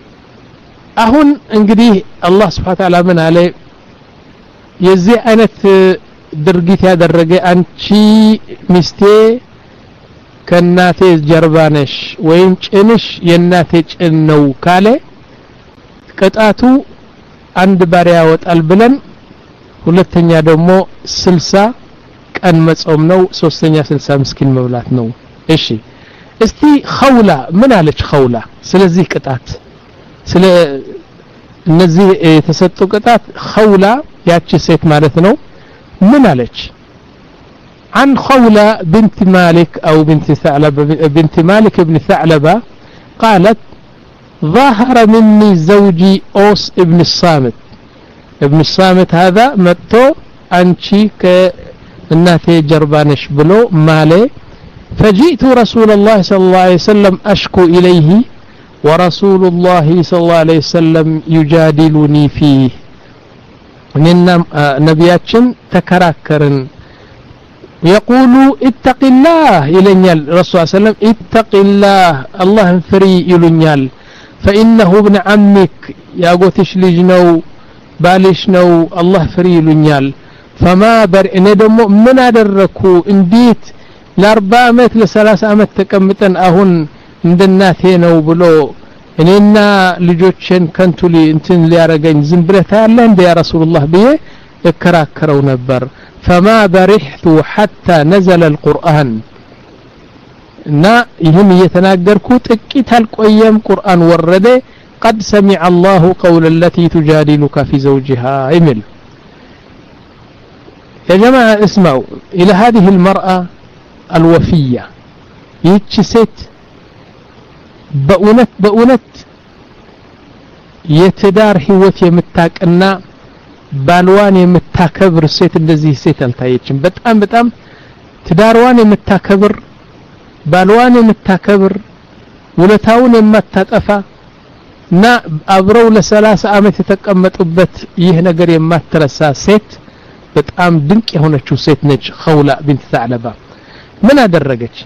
F: አሁን እንግዲህ አላህ Subhanahu Ta'ala ምን አለ የዚህ አይነት ድርጊት ያደረገ አንቺ ሚስቴ ከናቴ ጀርባ ነሽ ወይም ጭንሽ የናቴ ጭን ነው ካለ ቅጣቱ አንድ ባሪያ ያወጣል ብለን ሁለተኛ ደግሞ ስልሳ ቀን መጾም ነው ሶስተኛ ስልሳ ምስኪን መብላት ነው እሺ እስቲ ኸውላ ምን አለች ኸውላ ስለዚህ ቅጣት ስለ እነዚህ የተሰጡ ቅጣት ኸውላ ያቺ ሴት ማለት ነው ምን አለች عن خولة بنت مالك أو بنت ثعلبة بنت مالك ابن ثعلبة قالت ظاهر مني زوجي أوس ابن الصامت ابن الصامت هذا متو أنشي كالناتي جربانش بلو مالي فجئت رسول الله صلى الله عليه وسلم أشكو إليه ورسول الله صلى الله عليه وسلم يجادلني فيه من نبياتشن تكراكرن يقول اتق الله إلينيال الرسول صلى الله عليه وسلم اتق الله الله فري إلينيال فإنه ابن عمك يا قوتش لجنو بالشنو الله فري إلينيال فما بر ندم من أدركوا انديت لأربع أمت لثلاث أمت تكمتن أهون عند الناثينو بلو إننا لجوتشن كنتو لي انتن ليارجين زنبرتها لين يا رسول الله بيه اكراكروا نبر فما برحت حتى نزل القرآن نا يهم يتناقركو تكيت هالقيم قرآن ورده قد سمع الله قول التي تجادلك في زوجها عمل يا جماعة اسمعوا إلى هذه المرأة الوفية يتشست بأونت بأونت يتدار هوت يمتاك أننا ባልዋን የምታከብር ሴት እንደዚህ ሴት አልታየችም በጣም በጣም ትዳርዋን የምታከብር ባልዋን የምታከብር ውለታውን የማታጠፋ እና አብረው ለ30 አመት የተቀመጡበት ይህ ነገር የማትረሳ ሴት በጣም ድንቅ የሆነችው ሴት ነች ኸውላ ቢንት ተዕለባ ምን አደረገች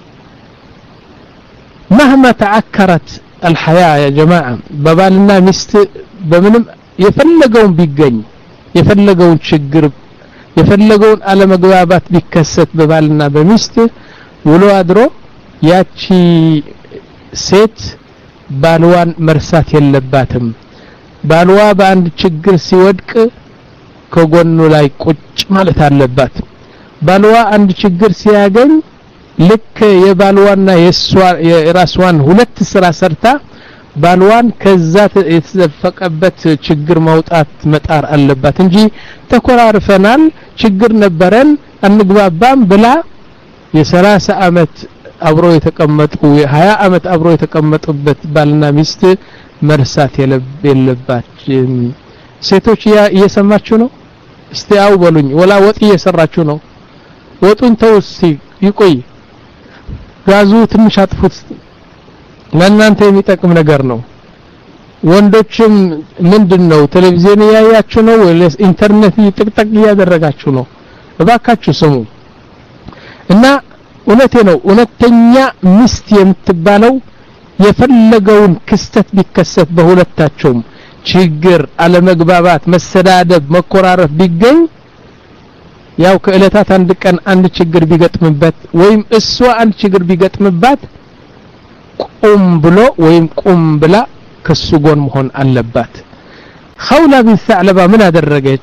F: مهما تعكرت الحياة يا جماعة ببالنا مست بمنم يفلقون بيجن يفلقون ችግር يفلقون على مغبابات ቢከሰት በባልና በሚስት ውሎ አድሮ ያቺ ሴት ባልዋን መርሳት የለባትም ባልዋ በአንድ ችግር ሲወድቅ ከጎኑ ላይ ቁጭ ማለት አለባት ባልዋ አንድ ችግር ሲያገኝ ልክ የባልዋና የራስዋን ሁለት ስራ ሰርታ ባልዋን ከዛ የተዘፈቀበት ችግር ማውጣት መጣር አለባት እንጂ ተኮራርፈናል ችግር ነበረን አንግባባም ብላ የ30 አመት አብሮ የተቀመጡ የ20 አመት አብሮ የተቀመጡበት ባልና ሚስት መርሳት የለባቸው ሴቶች እየሰማችሁ ነው እስቲ አው በሉኝ ወላ ወጥ እየሰራችሁ ነው ወጡን ተውሲ ይቆይ ጋዙ ትንሽ አጥፉት ለእናንተ የሚጠቅም ነገር ነው ወንዶችም ምንድነው ቴሌቪዥን ያያችሁ ነው ወይስ ኢንተርኔት ይጥቅጥቅ ያደረጋችሁ ነው እባካችሁ ስሙ እና እውነቴ ነው እውነተኛ ሚስት የምትባለው የፈለገውን ክስተት ቢከሰት በሁለታቸውም ችግር አለመግባባት መሰዳደብ መኮራረፍ ቢገኝ ያው ከእለታት አንድ ቀን አንድ ችግር ቢገጥምበት ወይም እሷ አንድ ችግር ቢገጥምባት ቁም ብሎ ወይም ቁም ብላ ከሱ ጎን መሆን አለባት ኸውላ ቢንት ተዕለባ ምን አደረገች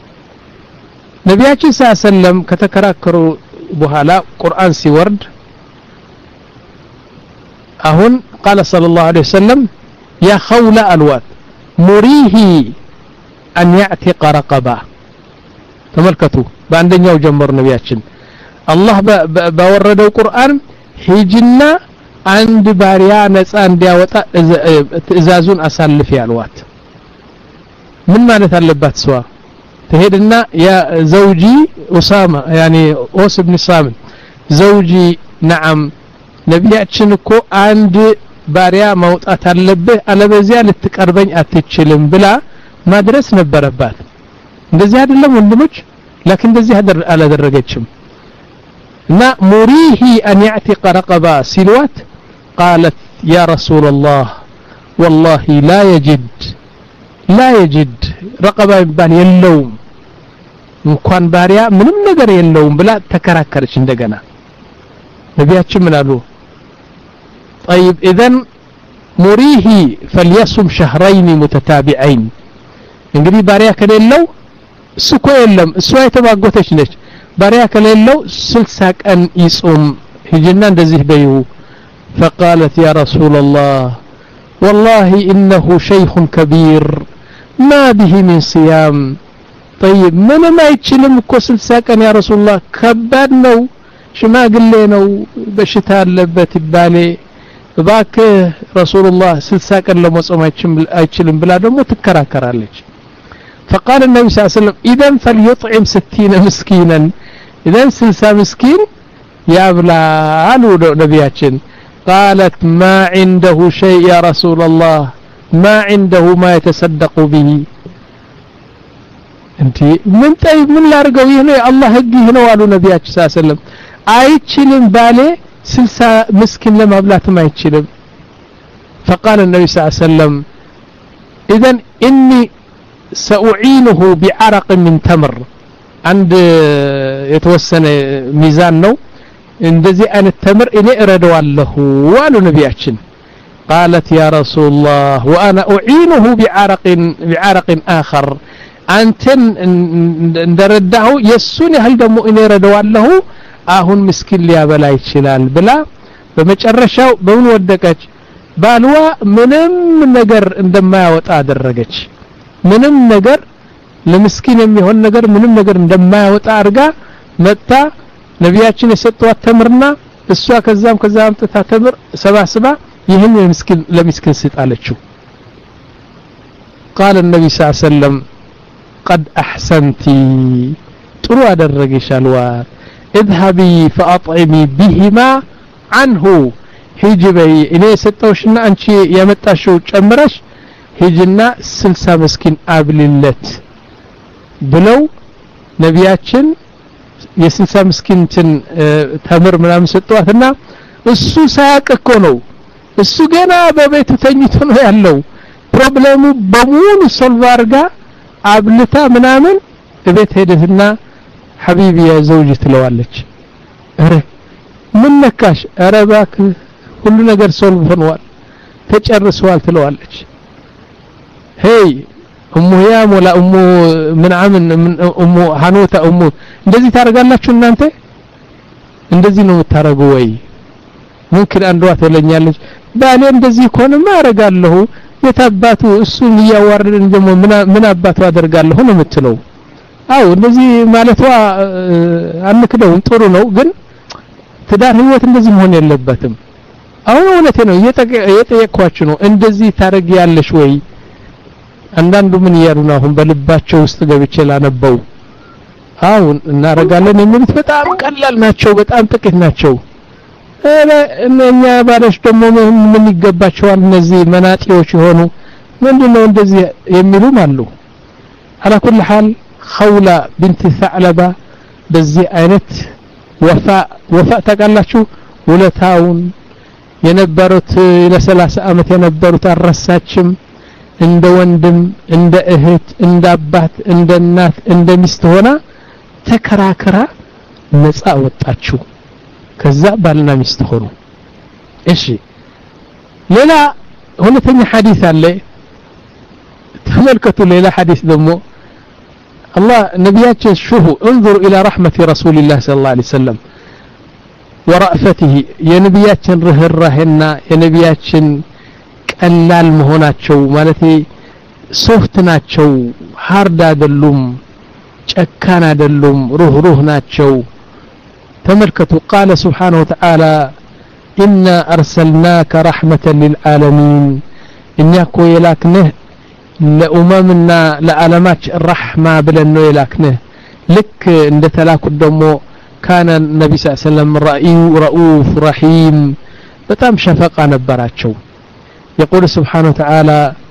F: ነቢያችን ሰለላሁ ዐለይሂ ወሰለም ከተከራከሩ በኋላ ቁርአን ሲወርድ አሁን قال صلى الله عليه وسلم يا خولة الوات مريه أن يعتق رقبة ተመልከቱ በአንደኛው ጀመር ነቢያችን አላህ ባወረደው ቁርአን ሂጅና አንድ ባሪያ ነፃ እንዲያወጣ ትእዛዙን አሳልፍ ያልዋት ምን ማለት አለባት ሰዋ تهدنا يا زوجي أسامة يعني أوس بن صامت زوجي نعم ነቢያችን እኮ አንድ ባሪያ ማውጣት አለብህ አለበዚያ ልትቀርበኝ አትችልም ብላ ማድረስ ነበረባት እንደዚህ አይደለም ወንድሞች لكن እንደዚህ አላደረገችም እና ሙሪሂ ان يعتق رقبه ሲልዋት قالت يا رسول الله والله لا يجد لا يجد رقبه ይባል የለውም እንኳን ባሪያ ምንም ነገር የለውም ብላ ተከራከረች እንደገና ነቢያችን ምን አሉ طيب اذا مريه فليصم شهرين متتابعين እንግዲህ ባሪያ ከሌለው እሱ እኮ የለም እሷ የተባጎተች ነች ባሪያ ከሌለው ስልሳ ቀን ይጾም ሂጅና እንደዚህ በይው فقالت يا رسول الله والله انه شيخ كبير ما به من صيام طيب من ما يچلم እኮ ስልሳ ቀን يا رسول الله ከባድ ነው ሽማግሌ ነው በሽታ አለበት ይባሌ ባክ ረሱላህ ስልሳ ቀን ለመጾም አይችልም ብላ ደግሞ ትከራከራለች فقال النبي صلى الله عليه وسلم اذا فليطعم ستين مسكينا اذا سلسا مسكين يابلا قالوا نبياتين قالت ما عنده شيء يا رسول الله ما عنده ما يتصدق به انت من طيب من لا رغو هنا الله هدي هنا قالوا نبياتين صلى الله عليه وسلم አይችልም ባለ ስልሳ مسكين ለማብላት ማይችልም فقال النبي صلى الله عليه وسلم اذا اني سأعينه بعرق من تمر عند የተወሰነ ሚዛን ነው እንደዚህ አይነት ተምር እኔ እረዳዋለሁ ዋሉ ነቢያችን قالت يا رسول الله وانا اعينه بعرق بعرق اخر አንተን እንደረዳው የሱን ያህል ደግሞ እኔ እረዳዋለሁ አሁን ምስኪን ሊያበላ ይችላል ብላ በመጨረሻው በምን ወደቀች ባልዋ ምንም ነገር እንደማያወጣ አደረገች ምንም ነገር ለምስኪን የሚሆን ነገር ምንም ነገር እንደማያወጣ አርጋ መጣ ነቢያችን የሰጧት ተምርና እሷ ከዛም ከዛም ተታ ተምር ሰባስባ ይህን ለምስኪን ለምስኪን ስጣለችው قال النبي صلى الله عليه وسلم قد احسنتي ጥሩ አደረገሽ አልዋት اذهبي فاطعمي بهما عنه ሂጅበይ እኔ ሰጠውሽና አንቺ ያመጣሽው ጨምረሽ ሂጅና ስልሳ መስኪን አብልለት ብለው ነቢያችን የስልሳ መስኪንትን ተምር ምናምን ሰጧትና እሱ ሳያቅ እኮ ነው እሱ ገና በቤቱ ተኝቶ ነው ያለው ፕሮብሌሙ በሙሉ ሶልቭ አርጋ አብልታ ምናምን እቤት ሄደትና حبيبي يا زوجي ትለዋለች አረ ምን ነካሽ አረ ባክ ሁሉ ነገር ሶልቭ ሆኗል ተጨርሷል ትለዋለች ሄይ እሙ ያም ወላ እሙ ምን አምን እሙ ሐኑታ እሙ እንደዚህ ታረጋላችሁ እናንተ እንደዚህ ነው የምታረጉ ወይ ምንክን አንዷ ትለኛለች ባሌ እንደዚህ ኮንማ አረጋለሁ የታባቱ እሱን ያዋርደን ደግሞ ምን አባቱ አደርጋለሁ ነው የምትለው አው እንደዚህ ማለቷ አንክደው ጥሩ ነው ግን ትዳር ህይወት እንደዚህ መሆን የለበትም አሁን እውነቴ ነው እየጠየቅኳችሁ ነው እንደዚህ ታረግ ያለሽ ወይ አንዳንዱ ምን ያሩና አሁን በልባቸው ውስጥ ገብቼ ላነበው አሁን እናረጋለን የሚሉት በጣም ቀላል ናቸው በጣም ጥቂት ናቸው እኛ ባለሽ ደግሞ ምን ይገባቸዋል እነዚህ መናጢዎች ሆኑ ምንድነው እንደዚህ የሚሉም አሉ على كل حال خولة بنت ثعلبة በዚህ አይነት ወፋ ወፋ ተቃላችሁ ወለታውን የነበሩት ለ30 አመት የነበሩት አረሳችም እንደ ወንድም እንደ እህት እንደ አባት እንደ እናት እንደ ሚስት ሆና ተከራከራ ነፃ ወጣችሁ ከዛ ባልና ሚስት ሆኑ እሺ ሌላ ሁለተኛ ሐዲስ አለ ተመልከቱ ሌላ ሐዲስ ደግሞ الله نبياتنا شوفوا انظروا الى رحمة رسول الله صلى الله عليه وسلم ورأفته يا نبياتنا رهرهنا يا نبياتنا ቀላል መሆናቸው ማለት ሶፍት ናቸው ሃርድ አይደሉም ጨካን አይደሉም ሩህ ሩህ ናቸው ተመልከቱ قال سبحانه وتعالى إنا أرسلناك رحمة للعالمين إنك يلاكنه ለኡመምና ለዓለማች رحمة ብለን ነው የላክነህ ልክ እንደተላኩት ደግሞ كان النبي صلى الله عليه وسلم رؤوف رحيم በጣም ሸፈቃ ነበራቸው يقول سبحانه وتعالى